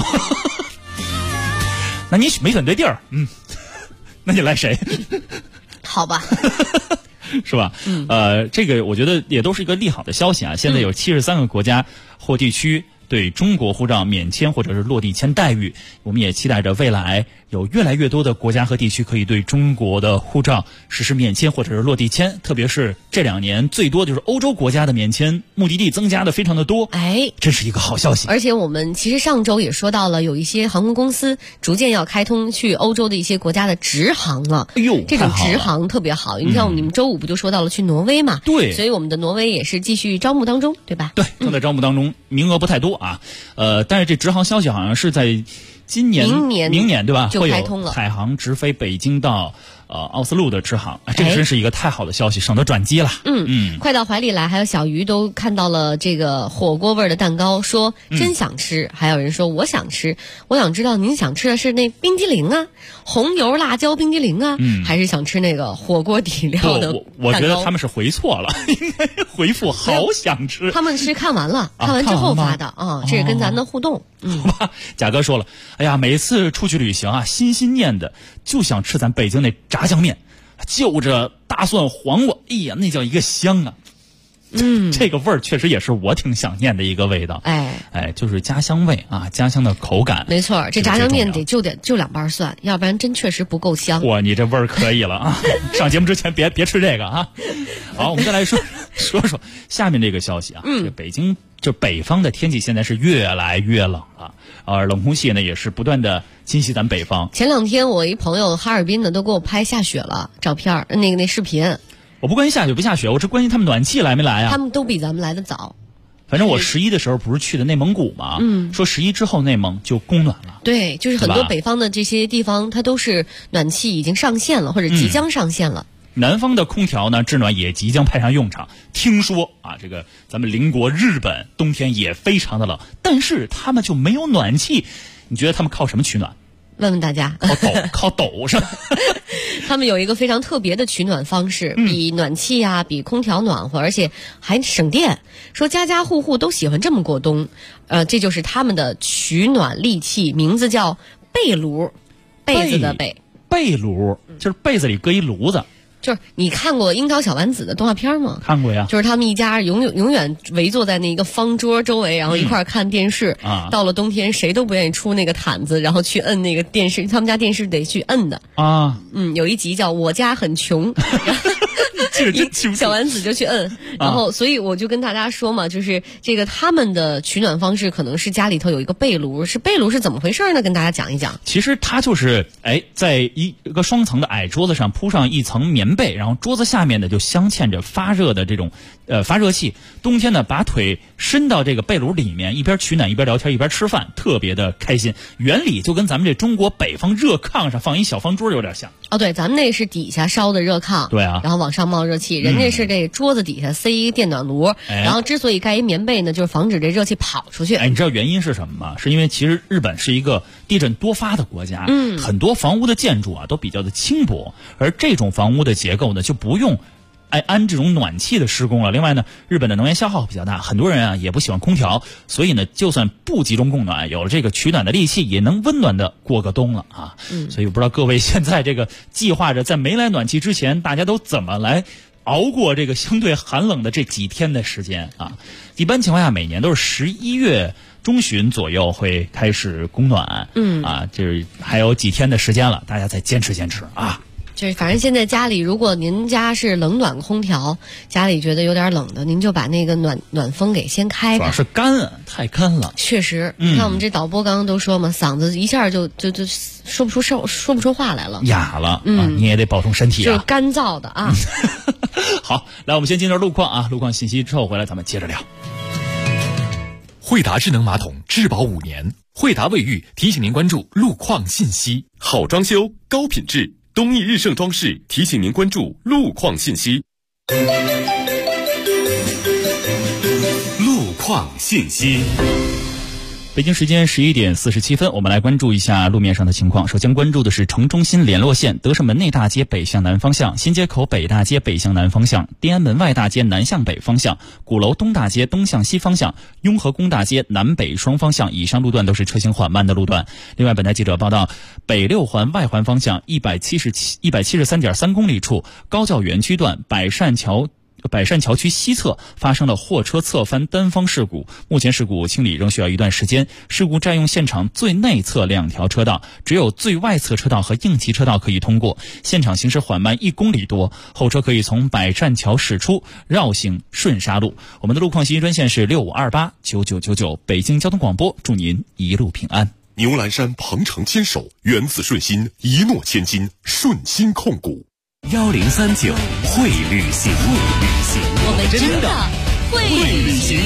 那你没选对地儿，那你赖谁？ 好吧。 是吧？这个我觉得也都是一个利好的消息啊。现在有73个国家或地区对中国护照免签或者是落地签待遇，我们也期待着未来有越来越多的国家和地区可以对中国的护照实施免签或者是落地签，特别是这2年最多就是欧洲国家的免签目的地增加的非常的多，这是一个好消息。 而且我们其实上周也说到了，有一些航空公司逐渐要开通去欧洲的一些国家的直航了。这种直航特别好。你像你们周5不就说到了去挪威嘛？ 对， 所以我们的挪威也是继续招募当中，对吧？ 对，正在招募当中，名额不太多啊。但是这直航消息好像是在明年对吧？ 就开通了， 会有海航直飞北京到奥斯陆的直航，这个真是一个太好的消息，省得转机了。 快到怀里来，还有小鱼都看到了这个火锅味的蛋糕，说真想吃。还有人说我想吃，我想知道您想吃的是那冰激凌啊，红油辣椒冰激凌啊，还是想吃那个火锅底料的蛋糕？ 我觉得他们是回错了，应该回复好想吃。 他们是看完了，看完之后发的啊，这是跟咱的互动。 好吧，贾哥说了，哎呀，每次出去旅行啊，心心念的就想吃咱北京那炸酱面，就着大蒜黄瓜，哎呀，那叫一个香啊！这个味儿确实也是我挺想念的一个味道。就是家乡味啊，家乡的口感。 没错，这炸酱面就2瓣蒜，要不然真确实不够香。 嚯，你这味儿可以了啊！上节目之前别吃这个啊。好，我们再来说下面这个消息啊。这北京就北方的天气现在是越来越冷了，冷空气呢也是不断的侵袭咱北方。 前2天我一朋友哈尔滨的都给我拍下雪了照片，那视频。 我不关心下雪不下雪，我只关心他们暖气来没来啊。 他们都比咱们来的早。 反正我11的时候不是去的内蒙古嘛，说11之后内蒙就供暖了。 对，就是很多北方的这些地方，它都是暖气已经上线了，或者即将上线了。 南方的空调呢，制暖也即将派上用场。听说啊，这个咱们邻国日本冬天也非常的冷，但是他们就没有暖气。你觉得他们靠什么取暖？ 问问大家。 靠抖是吧？ 他们有一个非常特别的取暖方式，比暖气啊，比空调暖和，而且还省电。说家家户户都喜欢这么过冬，这就是他们的取暖利器，名字叫被炉，被子的被。 被炉就是被子里搁一炉子。 就是你看过樱桃小丸子的动画片吗？ 看过呀。 就是他们一家永远围坐在那一个方桌周围，然后一块看电视。到了冬天，谁都不愿意出那个毯子，然后去摁那个电视。他们家电视得去摁的啊。 有一集叫《我家很穷》。小丸子就去摁，然后所以我就跟大家说嘛，就是这个他们的取暖方式可能是家里头有一个被炉，被炉是怎么回事呢？跟大家讲一讲。 其实它就是在一个双层的矮桌子上铺上一层棉被，然后桌子下面呢就镶嵌着发热的这种发热器。冬天呢把腿伸到这个被炉里面，一边取暖一边聊天一边吃饭，特别的开心。原理就跟咱们这中国北方热炕上放一小方桌有点像。 对，咱们那是底下烧的热炕， 对啊， 然后往上冒热气，人家是这桌子底下塞一电暖炉，然后之所以盖一棉被呢，就是防止这热气跑出去。 你知道原因是什么吗？是因为其实日本是一个地震多发的国家，很多房屋的建筑啊都比较的轻薄，而这种房屋的结构呢就不用安这种暖气的施工了。另外呢，日本的能源消耗比较大，很多人啊也不喜欢空调，所以呢，就算不集中供暖，有了这个取暖的利器，也能温暖的过个冬了啊。所以我不知道各位现在这个计划着在没来暖气之前，大家都怎么来熬过这个相对寒冷的这几天的时间啊。一般情况下，每年都是11月中旬左右会开始供暖，就是还有几天的时间了，大家再坚持坚持啊。 就是反正现在家里，如果您家是冷暖空调，家里觉得有点冷的，您就把那个暖风给先开开。 主要是干，太干了。 确实，你看我们这导播刚刚都说嘛，嗓子一下就说不出话来了， 哑了。你也得保重身体啊。 就是干燥的啊。 好，来我们先进入路况啊，路况信息之后回来咱们接着聊。 惠达智能马桶质保5年，惠达卫浴提醒您关注路况信息。好装修，高品质。东义日盛装饰提醒您关注路况信息。路况信息。 北京时间11点47分，我们来关注一下路面上的情况。首先关注的是城中心联络线德胜门内大街北向南方向，新街口北大街北向南方向，天安门外大街南向北方向，鼓楼东大街东向西方向，雍和宫大街南北双方向以上路段都是车行缓慢的路段。另外，本台记者报道，北六环外环方向173.3公里处高教园区段百善桥区西侧发生了货车侧翻单方事故，目前事故清理仍需要一段时间。事故占用现场最内侧2条车道，只有最外侧车道和应急车道可以通过，现场行驶缓慢1公里多，后车可以从百善桥驶出，绕行顺沙路。我们的路况信息专线是65289999，北京交通广播，祝您一路平安。 牛栏山鹏程牵手，源自顺心，一诺千金，顺心控股。 1039会旅行， 我们真的会旅行。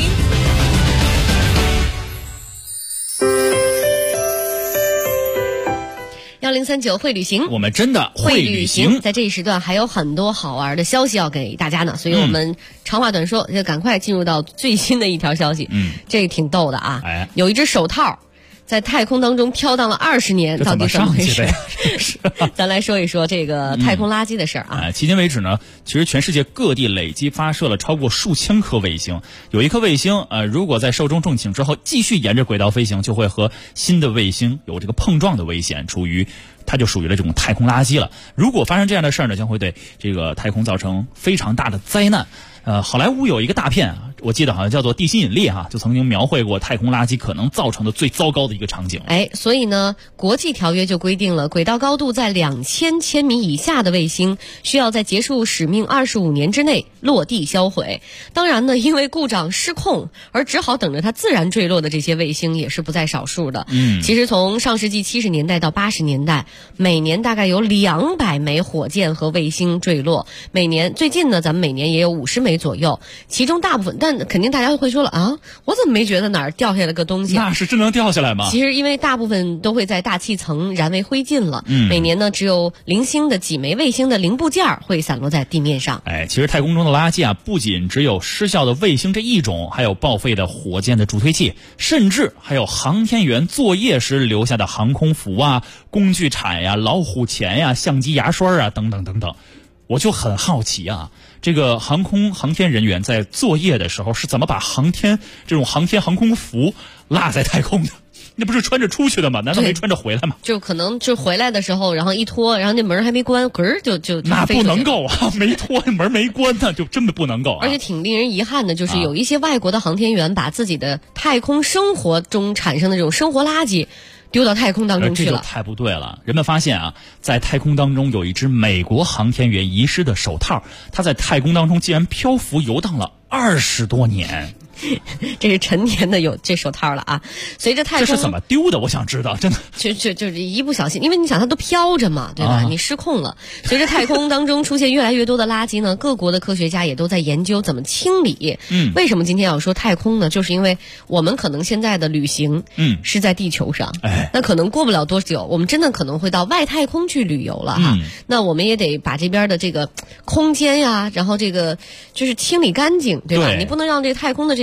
1039会旅行， 我们真的会旅行。 在这一时段还有很多好玩的消息要给大家呢，所以我们长话短说，就赶快进入到最新的一条消息。这个挺逗的啊，有一只手套在太空当中飘荡了20年，到底怎么回事？咱来说一说这个太空垃圾的事儿啊。 迄今为止呢，其实全世界各地累计发射了超过数千颗卫星。有一颗卫星，如果在寿终正寝之后继续沿着轨道飞行，就会和新的卫星有这个碰撞的危险，它就属于了这种太空垃圾了。如果发生这样的事儿呢，将会对这个太空造成非常大的灾难。好莱坞有一个大片啊，我记得好像叫做《地心引力》就曾经描绘过太空垃圾可能造成的最糟糕的一个场景。 所以呢，国际条约就规定了，轨道高度在2000千米以下的卫星需要在结束使命25年之内落地销毁。当然呢，因为故障失控而只好等着它自然坠落的这些卫星也是不在少数的。其实从上世纪70年代到80年代，每年大概有200枚火箭和卫星坠落。最近呢，咱们每年也有50枚左右，其中大部分，但肯定大家会说了啊，我怎么没觉得哪儿掉下来个东西？ 那是真能掉下来吗？ 其实因为大部分都会在大气层燃为灰烬了。每年呢，只有零星的几枚卫星的零部件会散落在地面上。 其实太空中的垃圾不仅只有失效的卫星这一种，还有报废的火箭的助推器，甚至还有航天员作业时留下的航空服工具铲老虎钳相机牙刷等等等等。我就很好奇这个航天人员在作业的时候是怎么把航天航空服落在太空的？那不是穿着出去的吗？难道没穿着回来吗？ 就可能就回来的时候，然后一脱，然后那门还没关，就那不能够没脱门没关呢，就真的不能够而且挺令人遗憾的，就是有一些外国的航天员把自己的太空生活中产生的这种生活垃圾丢到太空当中去了。 这就太不对了。人们发现在太空当中有一只美国航天员遗失的手套，它在太空当中竟然漂浮游荡了20多年。 这是陈年的有这手套了随着太空， 这是怎么丢的？我想知道，真的就是一不小心，因为你想它都飘着嘛，对吧？你失控了。随着太空当中出现越来越多的垃圾呢，各国的科学家也都在研究怎么清理。为什么今天要说太空呢？就是因为我们可能现在的旅行是在地球上，那可能过不了多久，我们真的可能会到外太空去旅游了那我们也得把这边的这个空间然后这个就是清理干净，对吧？你不能让这太空的这个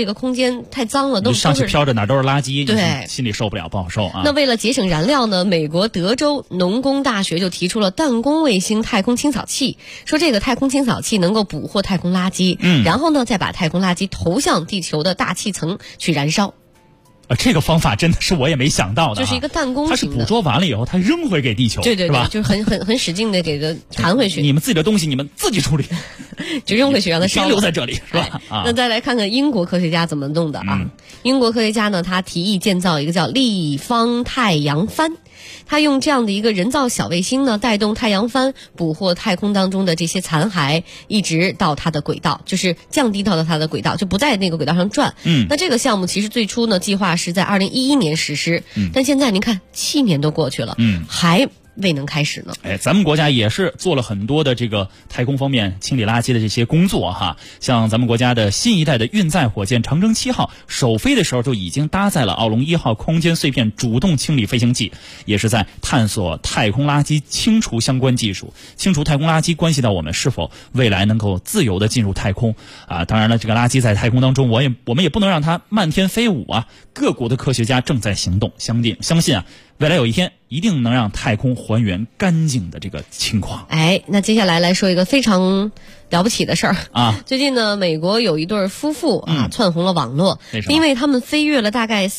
个空间太脏了，都上去飘着哪都是垃圾， 对， 心里受不了，不好受啊。 那为了节省燃料呢，美国德州农工大学就提出了弹弓卫星太空清扫器，说这个太空清扫器能够捕获太空垃圾，然后呢再把太空垃圾投向地球的大气层去燃烧。 这个方法真的是我也没想到的， 就是一个弹弓型的， 它是捕捉完了以后，它扔回给地球， 对对对， 是吧？ 就是很使劲的给它弹回去。 你们自己的东西，你们自己处理， 就扔回去让它烧， 别留在这里，是吧？ 那再来看看英国科学家怎么弄的啊？英国科学家呢，他提议建造一个叫立方太阳帆。他用这样的一个人造小卫星呢，带动太阳帆捕获太空当中的这些残骸，一直到它的轨道，就是降低到它的轨道，就不在那个轨道上转。那这个项目其实最初呢，计划是在2011年实施，但现在您看7年都过去了，还未能开始呢。 咱们国家也是做了很多的这个太空方面清理垃圾的这些工作哈，像咱们国家的新一代的运载火箭长征7号首飞的时候就已经搭载了奥龙1号空间碎片主动清理飞行器，也是在探索太空垃圾清除相关技术。清除太空垃圾关系到我们是否未来能够自由的进入太空啊。当然了，这个垃圾在太空当中，我们也不能让它漫天飞舞啊。各国的科学家正在行动，相信啊，未来有一天一定能让太空还原干净的这个情况。 那接下来说一个非常了不起的事儿啊！ 最近呢，美国有一对夫妇窜红了网络，因为他们飞越了大概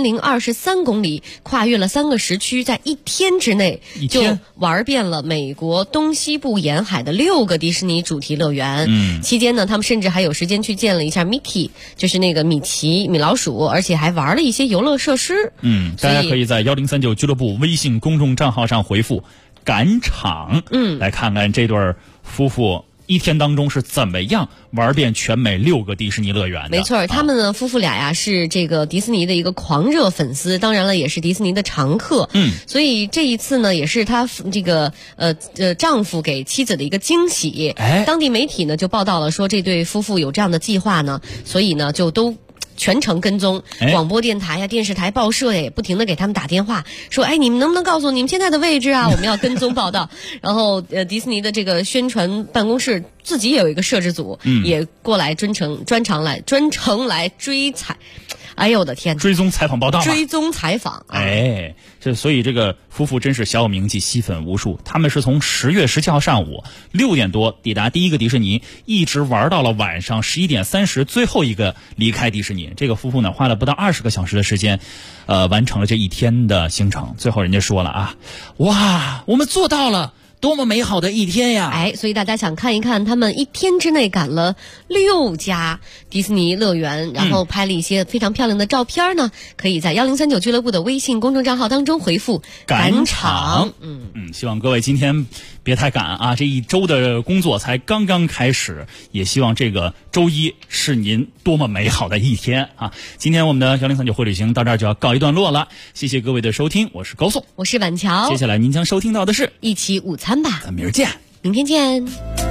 4023公里，跨越了3个时区，在1天之内就玩遍了美国东西部沿海的6个迪士尼主题乐园。期间呢，他们甚至还有时间去见了一下 Mickey， 就是那个米老鼠，而且还玩了一些游乐设施。 大家可以在1039俱乐部微信公众账号上回复赶场，来看看这对夫妇1天当中是怎么样玩遍全美6个迪士尼乐园的。 没错，他们呢夫妇俩呀是这个迪士尼的一个狂热粉丝，当然了也是迪士尼的常客。所以这一次呢也是他这个丈夫给妻子的一个惊喜。当地媒体呢就报道了说这对夫妇有这样的计划呢，所以呢就都全程跟踪，广播电台呀、电视台、报社也不停的给他们打电话，说你们能不能告诉我你们现在的位置啊？我们要跟踪报道。然后迪士尼的这个宣传办公室自己也有一个摄制组，也过来专程来追采。哎呦我的天！ 追踪采访报道， 追踪采访。 所以这个夫妇真是小有名气，吸粉无数。他们是从10月17号上午6点多抵达第一个迪士尼，一直玩到了晚上11点30，最后一个离开迪士尼。这个夫妇呢，花了不到20个小时的时间，完成了这1天的行程。最后人家说了啊，哇，我们做到了！多么美好的1天呀！ 所以大家想看一看他们1天之内赶了6家迪士尼乐园，然后拍了一些非常漂亮的照片呢，可以在1039俱乐部的微信公众账号当中回复赶场。 希望各位今天别太赶啊，这1周的工作才刚刚开始，也希望这个周一是您多么美好的1天啊！今天我们的1039会旅行到这儿就要告一段落了，谢谢各位的收听，我是高颂， 我是婉乔， 接下来您将收听到的是一起午餐吧， 咱明儿见， 明天见。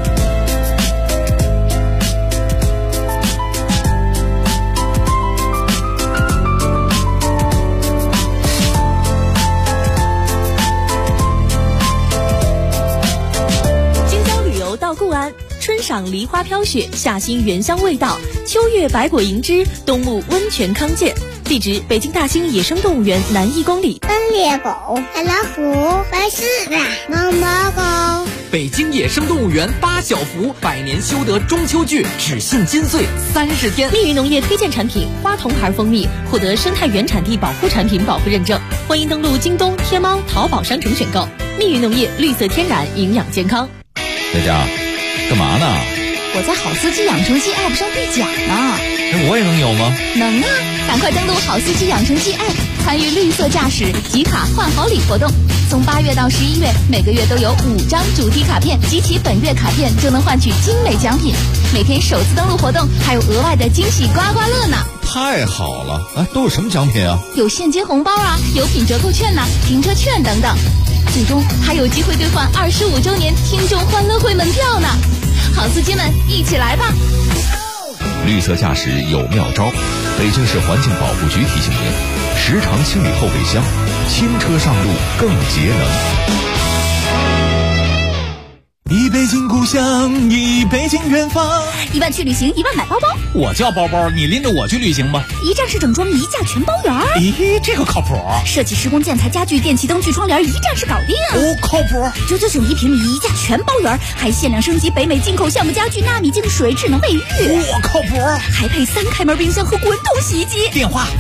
到固安，春赏梨花飘雪，夏欣原香味道，秋月百果迎之，冬沐温泉康健。地址：北京大兴野生动物园南1公里。 斑鬣狗、白老虎、白狮子、毛毛狗。 北京野生动物园8小福100年修得中秋剧只限金穗30天。 密云农业推荐产品花童牌蜂蜜获得生态原产地保护产品保护认证，欢迎登录京东、天猫、淘宝商城选购。密云农业绿色天然，营养健康。 佳佳，干嘛呢？ 我在好司机养成记 App 上兑奖呢。 我也能有吗？ 能啊！赶快登录好司机养成记 App， 参与绿色驾驶集卡换好礼活动。从8月到11月，每个月都有5张主题卡片，集齐本月卡片就能换取精美奖品。每天首次登录活动还有额外的惊喜刮刮乐呢！ 太好了！都有什么奖品啊？ 有现金红包啊，有品折扣券停车券等等。最终还有机会兑换25周年听众欢乐会门票呢！好司机们，一起来吧！ 绿色驾驶有妙招，北京市环境保护局提醒您：时常清理后备箱，轻车上路更节能。 一北京故乡，一北京远方。 1万去旅行，1万买包包。 我叫包包，你拎着我去旅行吧。 一站式整装，一价全包圆。 咦，这个靠谱。 设计施工建材家具电器灯具窗帘，一站式搞定。 哦，靠谱。 999一平米，一价全包圆，还限量升级北美进口橡木家具、纳米净水、智能卫浴。 我靠谱。 还配3开门冰箱和滚筒洗衣机。 电话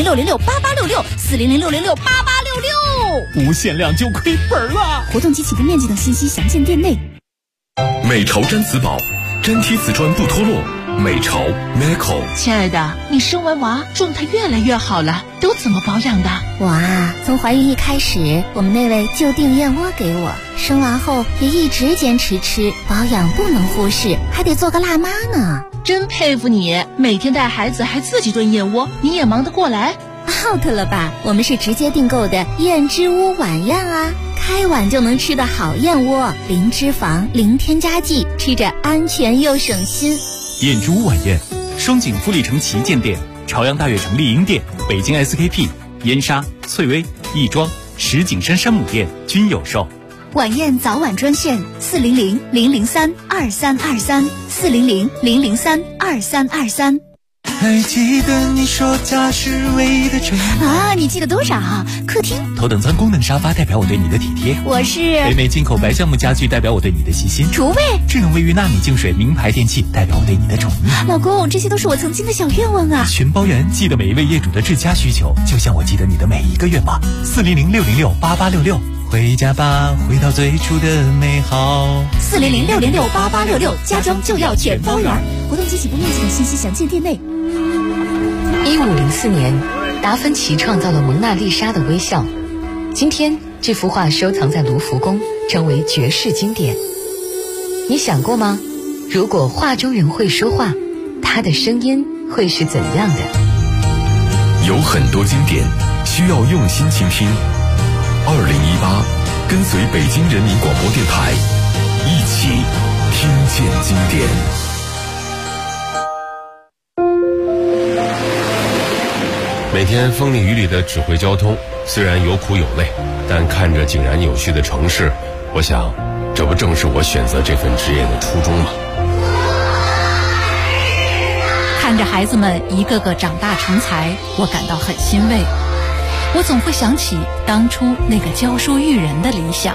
400-606-8866，400-606-8866。 不限量就亏本了。 活动及起步面积等信息详见店内。 美潮毡瓷宝，粘贴瓷砖不脱落。美潮 Meco。 亲爱的，你生完娃状态越来越好了，都怎么保养的？ 我啊，从怀孕一开始，我们那位就订燕窝给我，生完后也一直坚持吃，保养不能忽视，还得做个辣妈呢。 真佩服你，每天带孩子还自己炖燕窝，你也忙得过来。 out 了吧？我们是直接订购的燕之屋晚宴啊，开碗就能吃的好燕窝，零脂肪，零添加剂，吃着安全又省心。 燕之屋晚宴，双井富力城旗舰店、朝阳大悦城丽婴店、北京 SKP、燕莎、翠微、亦庄、石景山山姆店均有售。 晚宴早晚专线400-003-2323，400-003-2323。 还记得你说家是唯一的城啊？你记得多少？客厅头等舱功能沙发代表我对你的体贴， 我是北美进口白橡木家具代表我对你的细心， 厨卫智能卫浴纳米净水名牌电器代表我对你的宠溺。 老公，这些都是我曾经的小愿望啊！ 全包圆，记得每一位业主的至家需求，就像我记得你的每一个愿望。400-606-8866，回家吧，回到最初的美好。 400-606-8866，家装就要全包圆。活动及起步面积等信息详见店内。 1504年，达芬奇创造了蒙娜丽莎的微笑。今天，这幅画收藏在卢浮宫，成为绝世经典。你想过吗？如果画中人会说话，他的声音会是怎样的？ 有很多经典需要用心倾听。2018，跟随北京人民广播电台，一起听见经典。每天风里雨里的指挥交通，虽然有苦有累，但看着井然有序的城市，我想，这不正是我选择这份职业的初衷吗？ 看着孩子们一个个长大成才，我感到很欣慰。我总会想起当初那个教书育人的理想。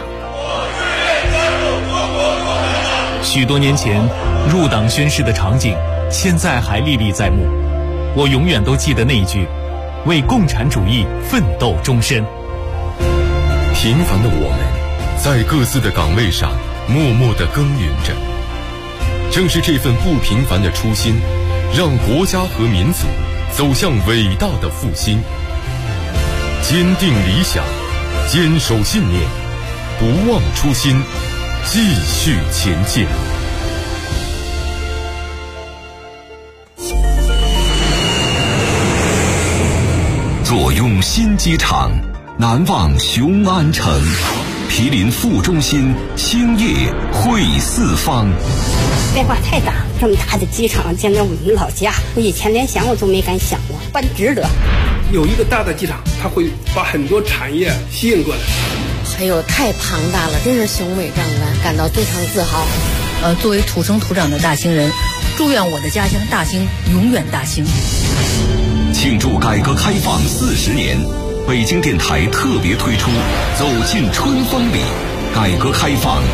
许多年前入党宣誓的场景，现在还历历在目。我永远都记得那一句：为共产主义奋斗终身。 平凡的我们，在各自的岗位上默默地耕耘着。正是这份不平凡的初心，让国家和民族走向伟大的复兴。坚定理想，坚守信念，不忘初心，继续前进。 坐拥新机场，难忘雄安城，毗邻副中心，兴业汇四方。 变化太大，这么大的机场建在我们老家，我以前连想我都没敢想过，办值得。 有一个大的机场，它会把很多产业吸引过来。 哎呦，太庞大了，真是雄伟壮观，感到非常自豪。 作为土生土长的大兴人，祝愿我的家乡大兴永远大兴。 庆祝改革开放40年，北京电台特别推出《走进春风里》，改革开放